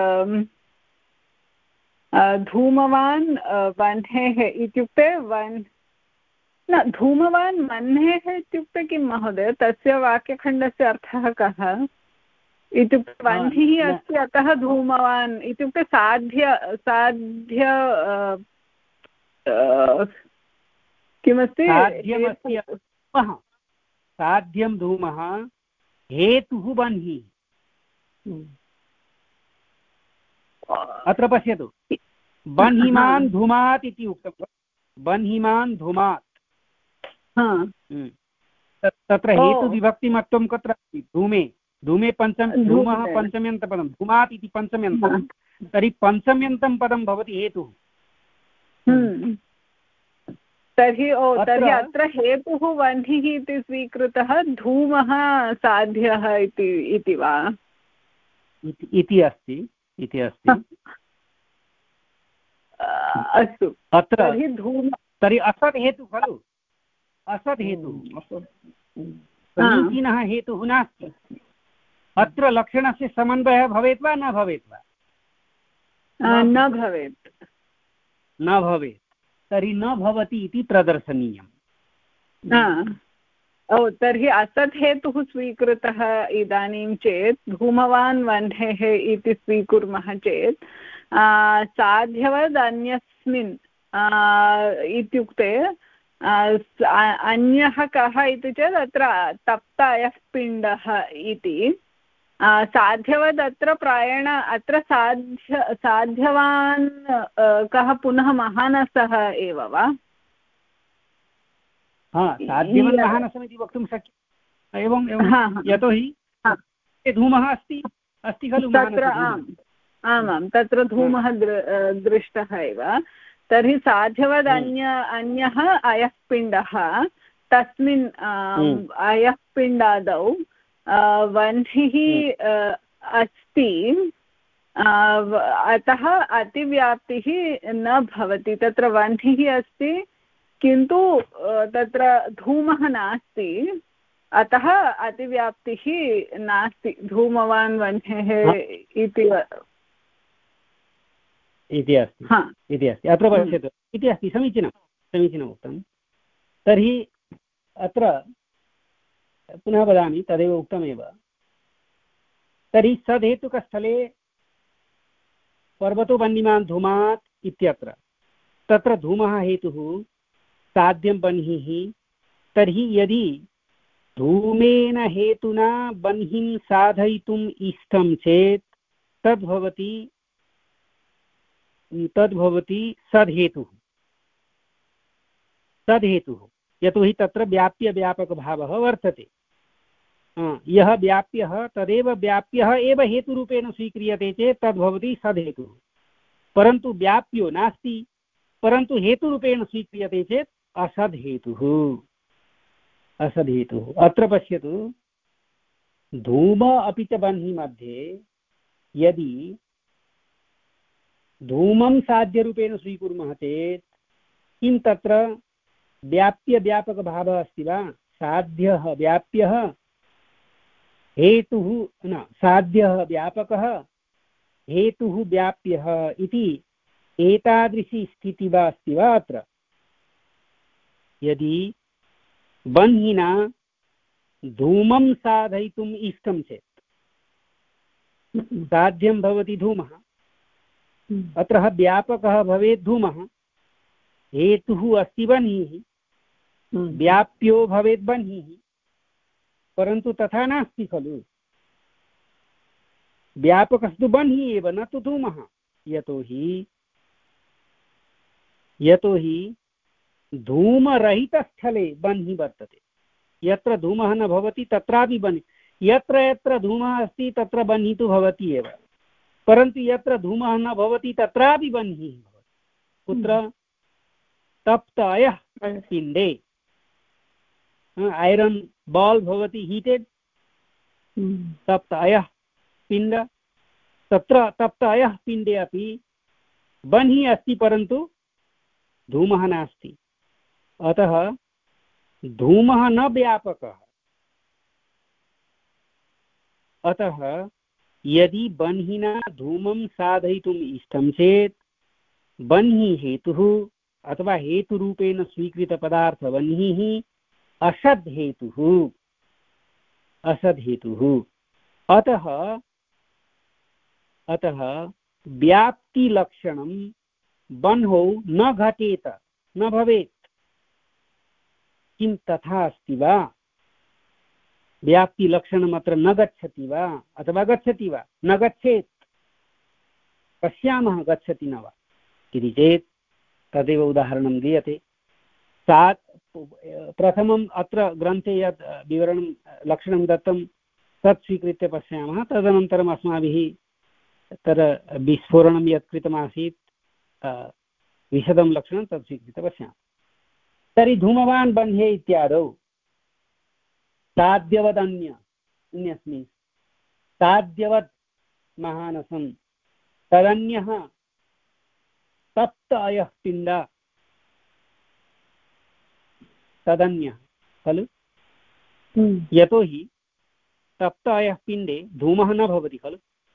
धूमवान् वह्नेः इत्युक्ते वन् न धूमवान् वह्नेः इत्युक्ते किं महोदय? तस्य वाक्यखण्डस्य अर्थः कः? इत्युक्ते वह्निः अस्ति अतः धूमवान् इत्युक्ते साध्य साध्य किमस्ति? साध्यं धूमः, हेतुः वह्निः। अत्र पश्यतु, वह्निमान् धूमात् इति उक्तं। वह्निमान् धूमात् तत्र हेतुविभक्तिमत्वं कुत्र अस्ति? धूमे। धूमे पञ्चम धूमः पञ्चम्यन्तपदं, धूमात् इति पञ्चम्यन्तं। तर्हि पञ्चम्यन्तं पदं भवति हेतुः। तर्हि ओ तर्हि अत्र हेतुः वह्निः इति स्वीकृतः, धूमः साध्यः इति वा? इति अस्ति इति अस्ति। अस्तु, अत्र तर्हि धूम तर्हि असद् हेतुः खलु? असद् हेतुः, समीचीनः हेतुः नास्ति। अत्र लक्षणस्य समन्वयः भवेत् वा न भवेत् वा? न भवेत्। न भवेत्। तर्हि न भवति इति प्रदर्शनीयम्। ओ तर्हि असत् हेतुः स्वीकृतः इदानीं चेत्, धूमवान् वह्नेः इति स्वीकुर्मः चेत् साध्यवद् अन्यस्मिन् इत्युक्ते अन्यः कः इति चेत् अत्र तप्तायः पिण्डः इति साध्यवद् अत्र प्रायेण अत्र साध्य साध्यवान् कः पुनः महानसः एव वा? हा साध्यवान् महानसम् इति वक्तुं शक्यते। एवम् एवं यतोहि धूमः अस्ति अस्ति खलु तत्र आम् आमां तत्र धूमः दृष्टः एव। तर्हि साध्यवद् अन्य अन्यः अयः पिण्डः तस्मिन् अयः पिण्डादौ वह्निः अस्ति अतः अतिव्याप्तिः न भवति। तत्र वह्निः अस्ति किन्तु तत्र धूमः नास्ति अतः अतिव्याप्तिः नास्ति। धूमवान् वह्नेः इति इति अस्ति इति अस्ति अत्र पश्यतु इति अस्ति। समीचीनं समीचीनम् उक्तं। तर्हि अत्र पुनः वदामि तदेव उक्तमेव। तर्हि सधेतुकस्थले पर्वतो वह्निमान् धूमात् इत्यत्र तत्र धूमः हेतुः साध्यं बह्निः। तर्हि यदि धूमेन हेतुना बह्निं साधयितुम् इष्टं चेत् तद्भवति तद्भवति सद्हेतुः सद्हेतुः यतोहि तत्र व्याप्यव्यापकभावः वर्तते। यः व्याप्यः तदेव व्याप्यः एव हेतुरूपेण स्वीक्रियते चेत् तद्भवति सद्हेतुः। परन्तु व्याप्यो नास्ति परन्तु हेतुरूपेण स्वीक्रियते चेत् असद्हेतुः असद्हेतुः। अत्र पश्यतु धूम अपि च बह्नि मध्ये यदि धूमं साध्यरूपेण स्वीकुर्मः चेत् किं तत्र व्याप्यव्यापकभावः अस्ति वा? साध्यः व्याप्यः हेतुः न साध्यः व्यापकः हेतुः व्याप्यः इति एतादृशी स्थितिः वा अस्ति वा? अत्र यदि बह्निना धूमं साधयितुम् इष्टं चेत् साध्यं भवति धूमः। अत्र व्यापकः भवेत् धूमः हेतुः अस्ति बह्निः व्याप्यो भवेत् बह्निः। परन्तु तथा नास्ति खलु। व्यापकस्तु बह्निः एव न तु धूमः। यतोहि यतोहि धूमरहितस्थले बह्निः वर्तते। यत्र धूमः न भवति तत्रापि बह्निः। यत्र यत्र धूमः अस्ति तत्र बह्निः तु भवति एव। परन्तु यत्र धूमः न भवति तत्रापि बह्निः भवति। कुत्र? तप्त अयः पिण्डे आयरन् बाल् भवति हीटेड् तप्त अयः पिण्ड। तत्र तप्त अयः पिण्डे अपि बह्निः अस्ति परन्तु धूमः नास्ति। अतः धूमः न व्यापकः। अतः यदि बह्निना धूमं साधयितुम् इष्टं चेत् बह्निः हेतुः अथवा हेतुरूपेण स्वीकृतपदार्थबह्निः असद्हेतुः असद्हेतुः। अतः अतः व्याप्तिलक्षणं बह्नौ न घटेत न भवेत्। किं तथा अस्ति वा? व्याप्तिलक्षणम् अत्र न गच्छति वा अथवा गच्छति वा? न गच्छेत्। पश्यामः गच्छति न वा इति चेत् तदेव उदाहरणं दीयते। सा प्रथमम् अत्र ग्रन्थे यत् विवरणं लक्षणं दत्तं तत् स्वीकृत्य पश्यामः। तदनन्तरम् अस्माभिः तत्र विस्फोरणं यत् कृतमासीत् विशदं लक्षणं तत् स्वीकृत्य पश्यामः। तर्हि धूमवान् बह्ने इत्यादौ साध्यवदन्य अन्यस्मिन् साध्यवत् महानसं तदन्यः तप्त अयः पिण्ड तदन्यः खलु। यतोहि तप्त अयः पिण्डे धूमः न भवति खलु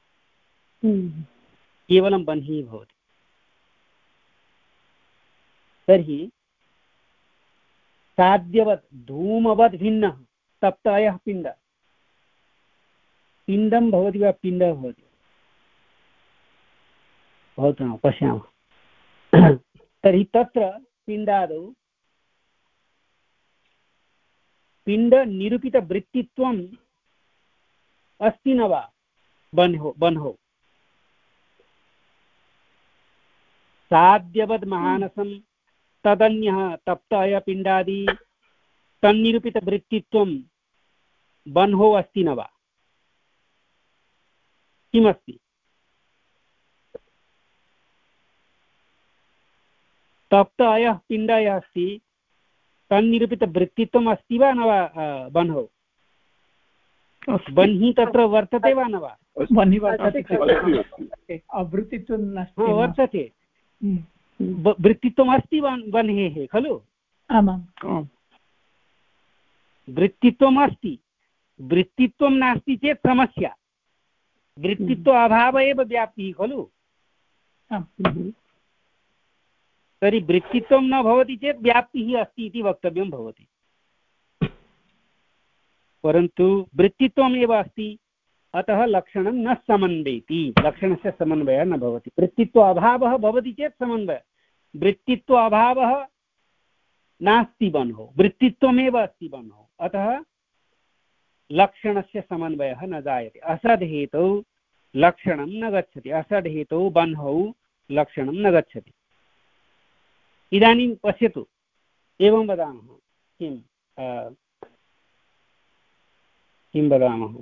केवलं बह्निः भवति। तर्हि साध्यवत् धूमवद् भिन्नः तप्त अयः पिण्ड पिण्डं भवति वा पिण्डः भवति? भवतु न पश्यामः। तर्हि तत्र पिण्डादौ पिण्डनिरूपितवृत्तित्वम् अस्ति न वा? बन्हो बन्हो साध्यवद् महानसं तदन्यः तप्त अयपिण्डादि तन्निरूपितवृत्तित्वं बन्हो अस्ति न वा? किमस्ति? तप्त अयः पिण्डः अस्ति, तन्निरूपितवृत्तित्वम् अस्ति वा न वा बन्हो? बन्ही तत्र वर्तते वा न वा? बन्ही वर्तते, वृत्तित्वं नास्ति वर्तते, वृत्तित्वम् अस्ति बन्हेः खलु? आमां वृत्तित्वम् अस्ति, वृत्तित्वं नास्ति चेत् समस्या। वृत्तित्व अभावः एव व्याप्तिः खलु? तर्हि वृत्तित्वं न भवति चेत् व्याप्तिः अस्ति इति वक्तव्यं भवति। परन्तु वृत्तित्वमेव अस्ति, अतः लक्षणं न समन्वयति, लक्षणस्य समन्वयः न भवति। वृत्तित्व अभावः भवति चेत् समन्वयः, वृत्तित्व अभावः नास्ति बन्हो, वृत्तित्वमेव अस्ति बन्हो, अतः लक्षणस्य समन्वयः न जायते। असद्हेतौ लक्षणं न गच्छति, असद्हेतौ बन्हौ लक्षणं न गच्छति। इदानीं पश्यतु, एवं वदामः, किं किं वदामः,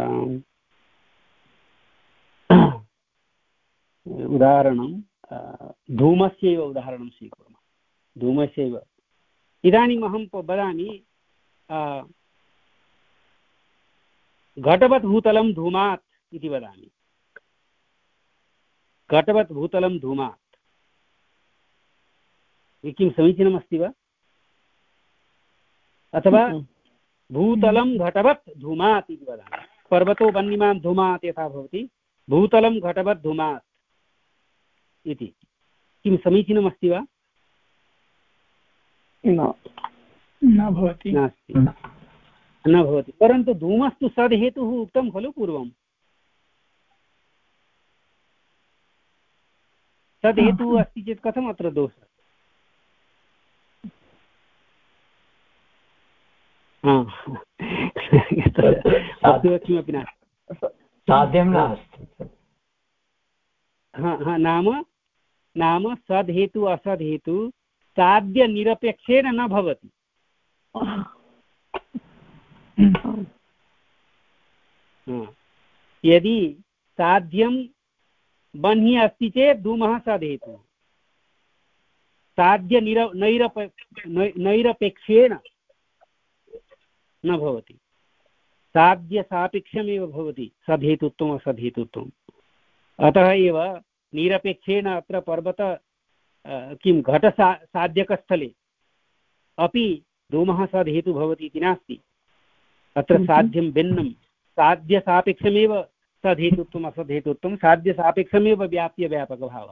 उदाहरणं धूमस्यैव उदाहरणं स्वीकुर्मः। धूमस्यैव इदानीम् अहं वदामि घटवत् भूतलं धूमात् इति वदामि। घटवत् भूतलं धूमात्, किं समीचीनमस्ति वा? अथवा भूतलं घटवत् धूमात् इति वदामि। पर्वतो वह्निमान् धूमात् यथा भवति, भूतलं घटवत् धूमात् इति। किं समीचीनमस्ति वा? न भवति, नास्ति, न भवति। परन्तु धूमस्तु सद्हेतुः उक्तं खलु पूर्वं। सद्हेतुः अस्ति चेत् कथम् अत्र दोषः? किमपि नास्ति, साध्यं नास्ति। नाम नाम सद्हेतु असद्हेतु साध्यनिरपेक्षेण न भवति। यदि साध्यं बन्ही अस्ति चेत् धूमः सद्हेतुः, साध्य निर नैरप नैरपेक्षेण न भवति, साध्यसापेक्षमेव भवति सद्हेतुत्वम् असद्हेतुत्वम्। अतः एव निरपेक्षेण अत्र पर्वत किं घटसा साध्यकस्थले अपि धूमः सद्हेतुः भवति इति नास्ति। अत्र साध्यं भिन्नं, साध्यसापेक्षमेव सद्हेतुत्वम् असद्हेतुत्वं, साध्यसापेक्षमेव व्याप्यव्यापकभावः।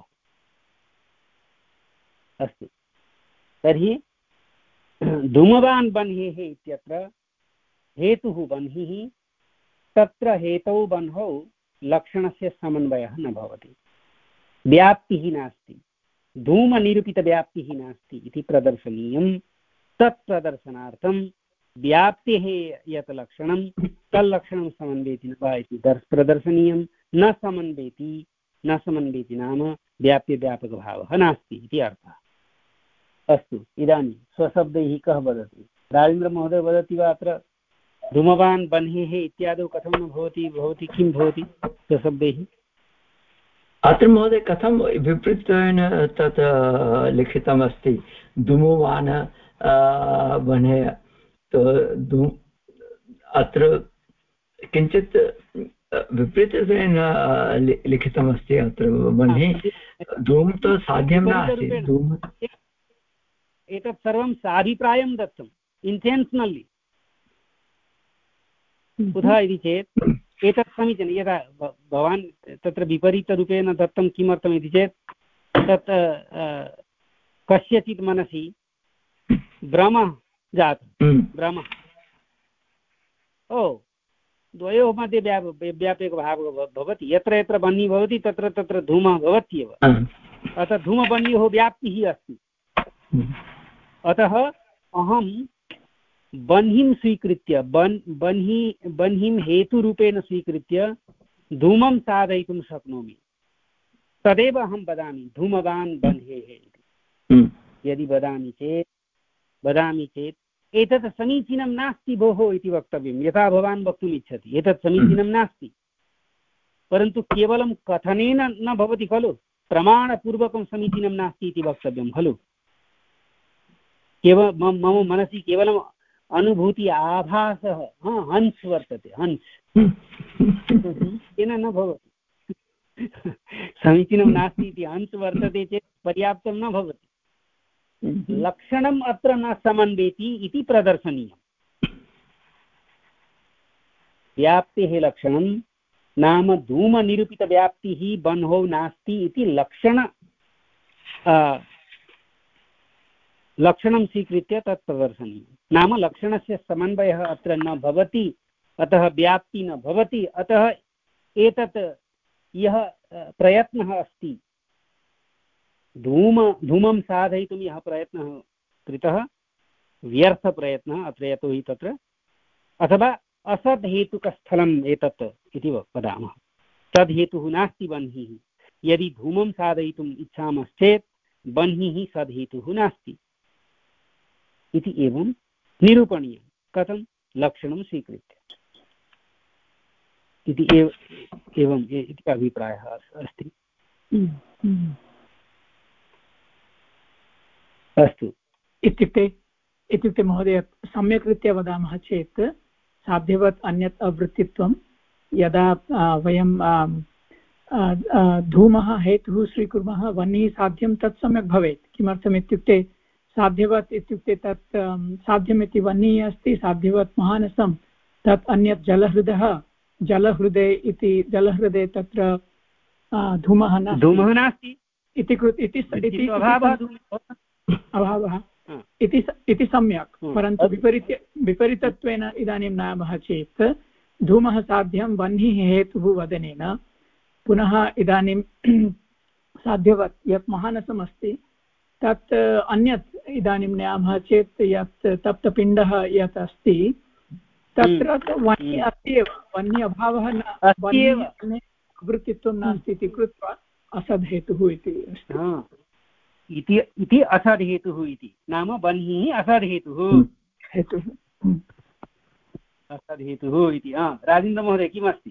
अस्तु, तर्हि धूमवान् बन्हेः इत्यत्र हेतुः बन्हिः, तत्र हेतौ बन्हौ लक्षणस्य समन्वयः न भवति, व्याप्तिः नास्ति, धूमनिरूपितव्याप्तिः नास्ति इति प्रदर्शनीयं। तत्प्रदर्शनार्थं व्याप्तेः यत् लक्षणं तल्लक्षणं समन्वयति न वा इति प्रदर्शनीयं। न समन्वयति, न समन्वयति नाम व्याप्यव्यापकभावः नास्ति इति अर्थः। अस्तु, इदानीं स्वशब्दैः कः वदति? राजेन्द्रमहोदय वदति वा? अत्र धूमवान् बन्हेः इत्यादौ कथं न भवति, भवति किं भवति स्वशब्दैः? अत्र महोदय कथं विपरीतेन तत् लिखितमस्ति? धूमवान् बन्हे, धूम अत्र किञ्चित् विपरीतेन लिखितमस्ति। अत्र बन्हे धूम तु साध्यं नास्ति। धूम एतत् सर्वं साभिप्रायं दत्तम्, इन्टेन्शनल्लि। कुतः इति चेत् एतत् समीचीनं, यदा भवान् तत्र विपरीतरूपेण दत्तं किमर्थम् इति चेत् तत् कस्यचित् मनसि भ्रमः जातः, भ्रमः, ओ द्वयोः मध्ये व्यापकभावः भवति, यत्र यत्र बन्ही भवति तत्र तत्र धूमः भवत्येव, अतः धूमबन्योः व्याप्तिः अस्ति। अतः अहं बन्हीं स्वीकृत्य, बन् बन्ही बन्हीं हेतुरूपेण स्वीकृत्य धूमं साधयितुं शक्नोमि तदेव अहं वदामि धूमवान् बन्धेः इति। यदि वदामि चेत् वदामि चेत् एतत् समीचीनं नास्ति भोः इति वक्तव्यं, यथा भवान् वक्तुम् इच्छति एतत् समीचीनं नास्ति, परन्तु केवलं कथनेन न भवति खलु, प्रमाणपूर्वकं समीचीनं नास्ति इति वक्तव्यं खलु। केवल मम मनसि केवलम् अनुभूति आभासः हंस् वर्तते, हंस् तेन न भवति। समीचीनं नास्ति इति हंस् वर्तते चेत् पर्याप्तं न भवति। लक्षणम् अत्र न समन्वेति इति प्रदर्शनीयम्। व्याप्तेः लक्षणं नाम धूमनिरूपितव्याप्तिः बन्धौ नास्ति इति लक्षण लक्षणं स्वीकृत्य तत् प्रदर्शनीयं। नाम लक्षणस्य समन्वयः अत्र न भवति, अतः व्याप्ति न भवति, अतः एतत् यः प्रयत्नः अस्ति धूम धूमं साधयितुं यः प्रयत्नः कृतः व्यर्थप्रयत्नः अत्र, यतोहि तत्र अथवा असद्हेतुकस्थलम् एतत् इति वदामः। तद्हेतुः नास्ति बह्निः। यदि धूमं साधयितुम् इच्छामश्चेत् बह्निः सद्हेतुः नास्ति इति एवं निरूपणीयं। कथं? लक्षणं स्वीकृत्य इति एव एवम् इति अभिप्रायः अस्ति। अस्तु, इत्युक्ते इत्युक्ते महोदय सम्यक् रीत्या वदामः चेत् साध्यवत् अन्यत् अवृत्तित्वं यदा वयं धूमः हेतुः स्वीकुर्मः वह्निः साध्यं तत् सम्यक् भवेत्। किमर्थम् इत्युक्ते साध्यवत् इत्युक्ते तत् साध्यम् इति वह्निः अस्ति, साध्यवत् महानसं तत् अन्यत् जलहृदः, जलहृदे इति जलहृदे तत्र धूमः धूमः नास्ति इति इति अभावः इति सम्यक्। परन्तु विपरीत विपरीतत्वेन इदानीं नयामः चेत् धूमः साध्यं वह्निः हेतुः वदनेन पुनः इदानीं साध्यवत् यत् महानसम् अस्ति तत् अन्यत् इदानीं नयामः चेत् यत् तप्तपिण्डः यत् अस्ति तत्र वह्निः अस्ति एव, वह्निः अभावः न, वृत्तित्वं नास्ति इति कृत्वा असद्हेतुः इति इति इति असद्हेतुः इति नाम बह्निः असद्हेतुः हेतुः असद्हेतुः इति। राजेन्द्रमहोदय किमस्ति?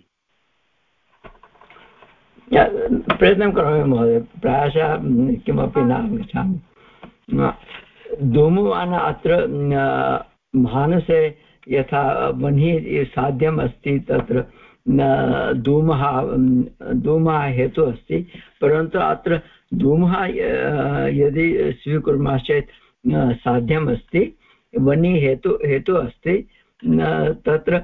प्रयत्नं करोमि महोदय, प्रायशः किमपि न आगच्छामि। धूमवान् अत्र मानसे यथा वह्निः साध्यम् अस्ति तत्र धूमः धूमः हेतुः अस्ति, परन्तु अत्र धूमः यदि स्वीकुर्मश्चेत् साध्यम् अस्ति, वह्निः हेतु हेतुः अस्ति। तत्र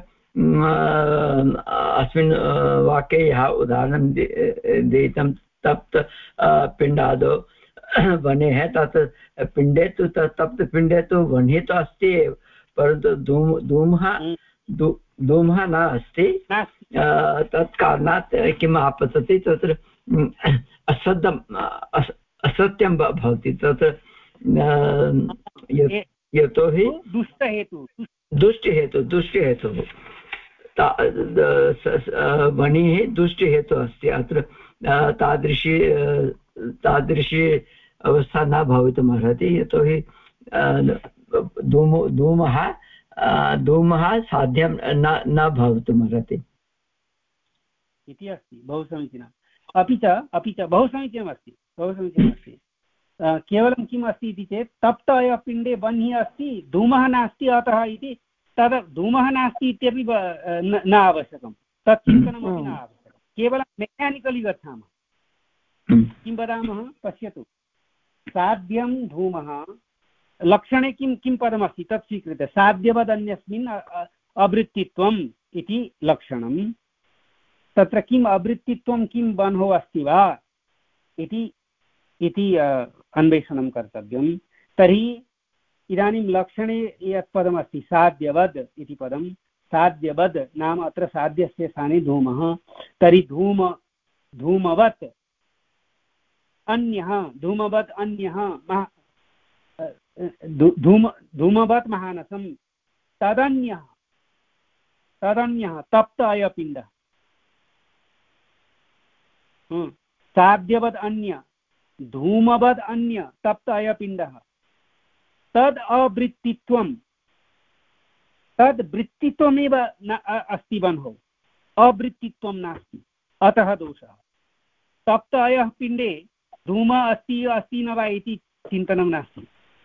अस्मिन् वाक्ये यः उदाहरणं दत्तं तप्त पिण्डादौ वह्नेः, तत् पिण्डे तु तप्तपिण्डे तु वह्निः तु अस्ति एव, परन्तु धूम धूमः धूमः न अस्ति। तत् कारणात् किम् आपतति, तत्र असत्यम् असत्यं भवति। तत्र यतोहि दुष्टहेतुः दुष्टहेतुः दुष्टहेतुः वह्निः दुष्टहेतुः अस्ति। अत्र तादृशी तादृशी अवस्था न भवितुम् अर्हति, यतोहि धूम धूमः धूमः साध्यं न न भवितुम् अर्हति इति अस्ति। बहु समीचीनम्। अपि च अपि च बहु समीचीनमस्ति, बहु समीचीनमस्ति। केवलं किम् अस्ति इति चेत् तप्त एव पिण्डे वह्निः अस्ति, धूमः नास्ति, अतः इति तद् धूमः नास्ति इत्यपि न आवश्यकं, तत् चिन्तनमपि न आवश्यकं। केवलं मेकानिकलि गच्छामः। किं वदामः पश्यतु, साध्यं धूमः लक्षणे किं किं पदमस्ति तत् स्वीकृत्य साध्यवदन्यस्मिन् अवृत्तित्वम् इति लक्षणं। तत्र किम् अवृत्तित्वं किं बन्धो अस्ति वा इति इति अन्वेषणं कर्तव्यं। तर्हि इदानीं लक्षणे यत् पदमस्ति साध्यवद् इति पदं, साध्यवद् नाम अत्र साध्यस्य स्थाने धूमः। तर्हि धूम धूमवत् अन्यः, धूमवत् अन्यः धूम धूमवत् महानसं तदन्यः तदन्यः तप्त अयपिण्डः। साध्यवद् अन्य धूमवद् अन्य तप्त अयपिण्डः तद् अवृत्तित्वं तद् वृत्तित्वमेव न अस्ति बन्धो अवृत्तित्वं नास्ति अतः दोषः। तप्त अयः पिण्डे धूम अस्ति अस्ति न वा इति चिन्तनं नास्ति।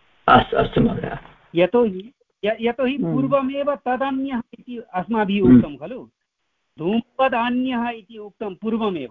यतोहि यतोहि पूर्वमेव तदन्यः इति अस्माभिः उक्तं खलु धूमवदन्यः इति उक्तं पूर्वमेव।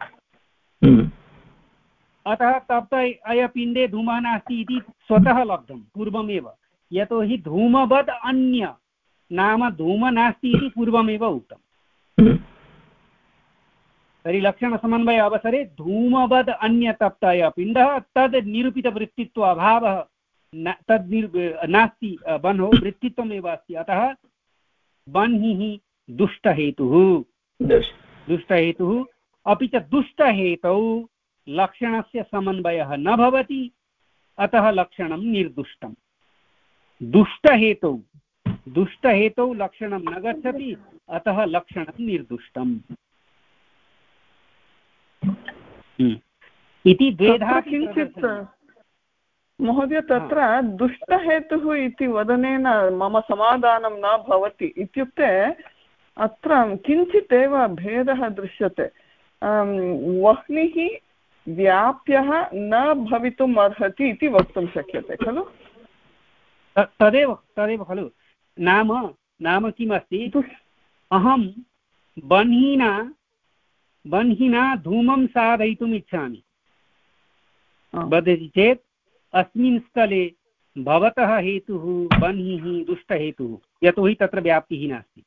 अतः तप्त अयपिण्डे धूमः नास्ति इति स्वतः लब्धं पूर्वमेव। यतोहि धूमवद् अन्य नाम धूम नास्ति इति पूर्वमेव उक्तम्। तर्हि लक्षणसमन्वय अवसरे धूमवद् अन्य तप्त अयपिण्डः तद् निरूपितवृत्तित्व अभावः तद् नास्ति बन्हो वृत्तित्वमेव अस्ति। अतः बन्हिः दुष्टहेतुः दुष्टहेतुः अपि च दुष्टहेतौ लक्षणस्य समन्वयः न भवति अतः लक्षणं निर्दुष्टम्। दुष्टहेतौ दुष्टहेतौ लक्षणं न गच्छति अतः लक्षणं निर्दुष्टम् इति द्वेधा। किञ्चित् महोदय तत्र दुष्टहेतुः इति वदनेन मम समाधानं न भवति। इत्युक्ते अत्र किञ्चित् एव भेदः दृश्यते। वह्निः व्याप्यः न भवितुम् अर्हति इति वक्तुं शक्यते खलु। तदेव तदेव खलु नाम नाम किमस्ति अहं बन्हिना बन्हिना धूमं साधयितुम् इच्छामि वदति चेत् अस्मिन् स्थले भवतः हेतुः बन्हिः दुष्टहेतुः यतोहि तत्र व्याप्तिः नास्ति।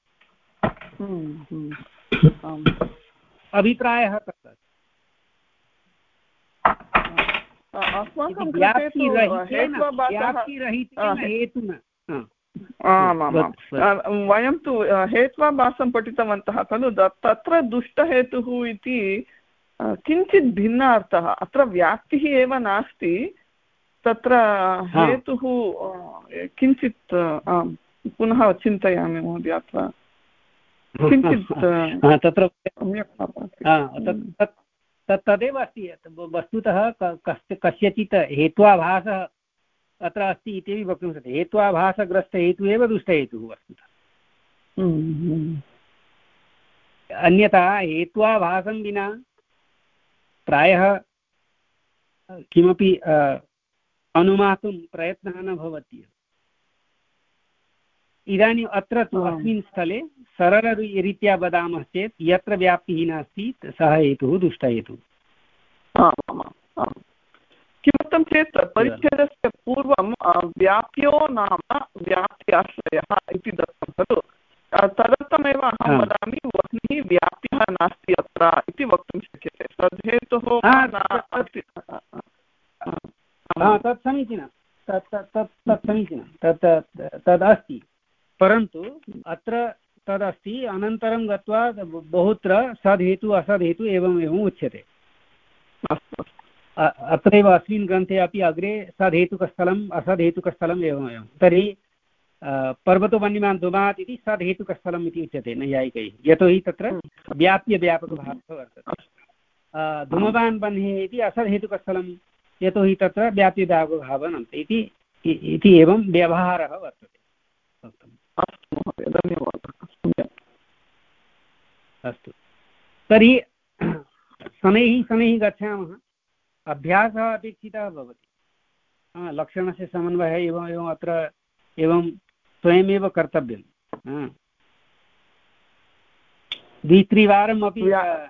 अभिप्रायः तत्र वयं तु हेत्वाभासं पठितवन्तः खलु। तत्र दुष्टहेतुः इति किञ्चित् भिन्नार्थः। अत्र व्याप्तिः एव नास्ति तत्र हेतुः किञ्चित् पुनः चिन्तयामि महोदय अत्र किञ्चित् तत्र तदेव अस्ति। वस्तुतः कस्यचित् हेत्वाभासः अत्र अस्ति इत्यपि वक्तुं शक्यते। हेत्वाभासग्रस्तहेतुः एव दुष्टहेतुः वस्तुतः। अन्यथा हेत्वाभासं विना प्रायः किमपि अनुमातुं प्रयत्नः न भवति। इदानीम् अत्र तु अस्मिन् स्थले सरलरीत्या वदामः चेत् यत्र व्याप्तिः नास्ति सः हेतुः दुष्टहेतुः। किमर्थं चेत् परिच्छेदस्य पूर्वं व्याप्यो नाम व्याप्त्याश्रयः इति दत्तं खलु। तदर्थमेव अहं वदामि वह्निः व्याप्यः नास्ति अत्र इति वक्तुं शक्यते। तद्हेतुः तत् समीचीनं तत् तत् समीचीनं तत् तदस्ति परन्तु अत्र तदस्ति अनन्तरं गत्वा बहुत्र सद्हेतु असद्हेतु एवम् एवम् उच्यते। अत्रैव अस्मिन् ग्रन्थे अपि अग्रे सद्हेतुकस्थलम् असद्हेतुकस्थलम् एवम् एवं। तर्हि पर्वतो वह्निमान् धूमात् इति सद्हेतुकस्थलम् इति उच्यते नैयायिकैः यतोहि तत्र व्याप्यव्यापकभावः वर्तते। धूमवान् वह्निः इति असद्हेतुकस्थलं यतोहि तत्र व्याप्यव्यापकभावः इति इति एवं व्यवहारः वर्तते। अस्तु महोदय धन्यवादः। अस्तु तर्हि शनैः शनैः गच्छामः। अभ्यासः अपेक्षितः भवति। लक्षणस्य समन्वयः एवम् एवम् अत्र एवं स्वयमेव कर्तव्यं। द्वित्रिवारमपि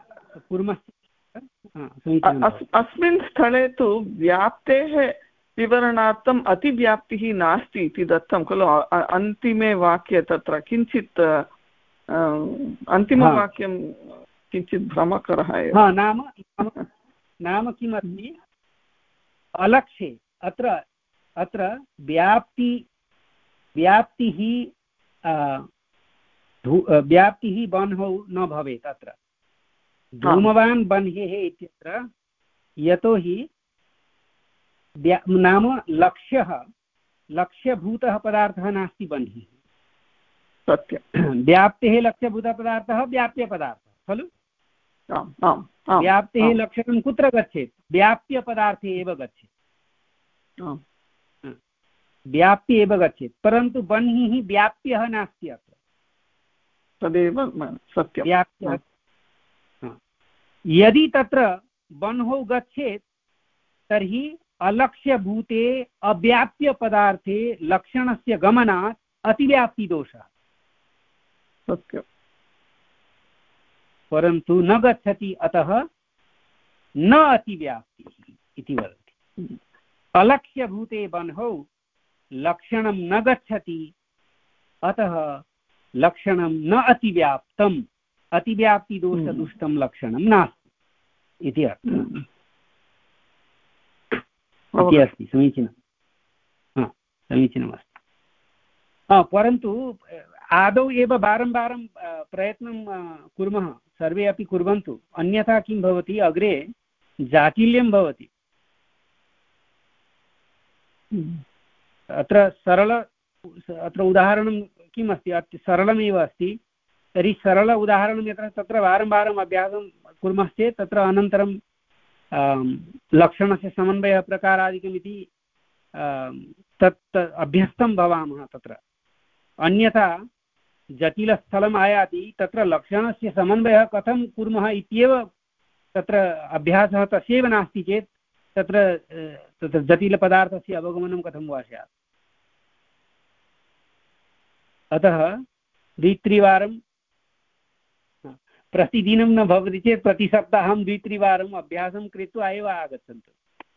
कुर्मः। अस्मिन् स्थले तु व्याप्तेः विवरणार्थम् अतिव्याप्तिः नास्ति इति दत्तं खलु। अन्तिमे वाक्ये तत्र किञ्चित् अन्तिमवाक्यं किञ्चित् भ्रमकरः एव। नाम नाम किमस्ति अलक्ष्ये अत्र अत्र व्याप्ति व्याप्तिः व्याप्तिः बन्हौ न भवेत्। अत्र धूमवान् बन्हेः इत्यत्र यतोहि नाम लक्ष्यः लक्ष्यभूतः पदार्थः नास्ति बन्हिः। सत्यं व्याप्तेः लक्ष्यभूतः पदार्थः व्याप्यपदार्थः खलु। आम् आम् आम् व्याप्तेः लक्षणं कुत्र गच्छेत् व्याप्यपदार्थे एव गच्छेत् व्याप्ति एव गच्छेत् परन्तु बह्निः व्याप्यः नास्ति अत्र तदेव सत्यं व्याप्यः यदि तत्र बह्नौ गच्छेत् तर्हि अलक्ष्यभूते अव्याप्यपदार्थे लक्षणस्य गमनात् अतिव्याप्तिदोषः सत्यं परन्तु न गच्छति अतः न अतिव्याप्तिः इति वदति अलक्ष्यभूते बह्नौ लक्षणं न गच्छति अतः लक्षणं न अतिव्याप्तम् अतिव्याप्तिदोषदुष्टं लक्षणं नास्ति इति अर्थः इति अस्ति समीचीनं समीचीनमस्ति परन्तु आदौ एव वारं वारं प्रयत्नं कुर्मः सर्वे अपि कुर्वन्तु अन्यथा किं भवति अग्रे जाटिल्यं भवति अत्र सरल अत्र उदाहरणं किम् अस्ति अति सरलमेव अस्ति तर्हि सरल उदाहरणं यत्र तत्र वारं वारम् अभ्यासं कुर्मः चेत् तत्र अनन्तरं लक्षणस्य समन्वयः प्रकारादिकमिति तत् अभ्यस्तं भवामः तत्र अन्यथा जटिलस्थलम् आयाति तत्र लक्षणस्य समन्वयः कथं कुर्मः इत्येव तत्र अभ्यासः तस्यैव नास्ति चेत् तत्र तत्र जटिलपदार्थस्य अवगमनं कथं वा स्यात् अतः द्वित्रिवारं प्रतिदिनं न भवति चेत् प्रतिसप्ताहं द्वित्रिवारम् अभ्यासं कृत्वा एव आगच्छन्तु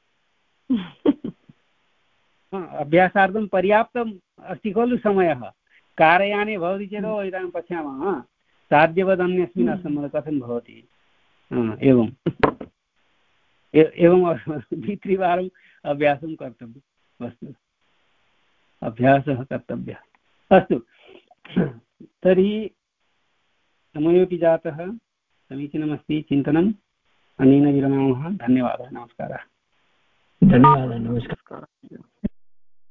अभ्यासार्थं पर्याप्तम् अस्ति खलु समयः कारयाने भवति चेत् इदानीं पश्यामः साध्यवदन्यस्मिन् असम्मतः कथं भवति एवं एवं द्वित्रिवारम् अभ्यासं कर्तव्यम् अस्तु अभ्यासः कर्तव्यः अस्तु तर्हि समयोपि जातः समीचीनमस्ति चिन्तनम् अनेन विरमामः धन्यवादः नमस्कारः धन्यवादः नमस्कारः।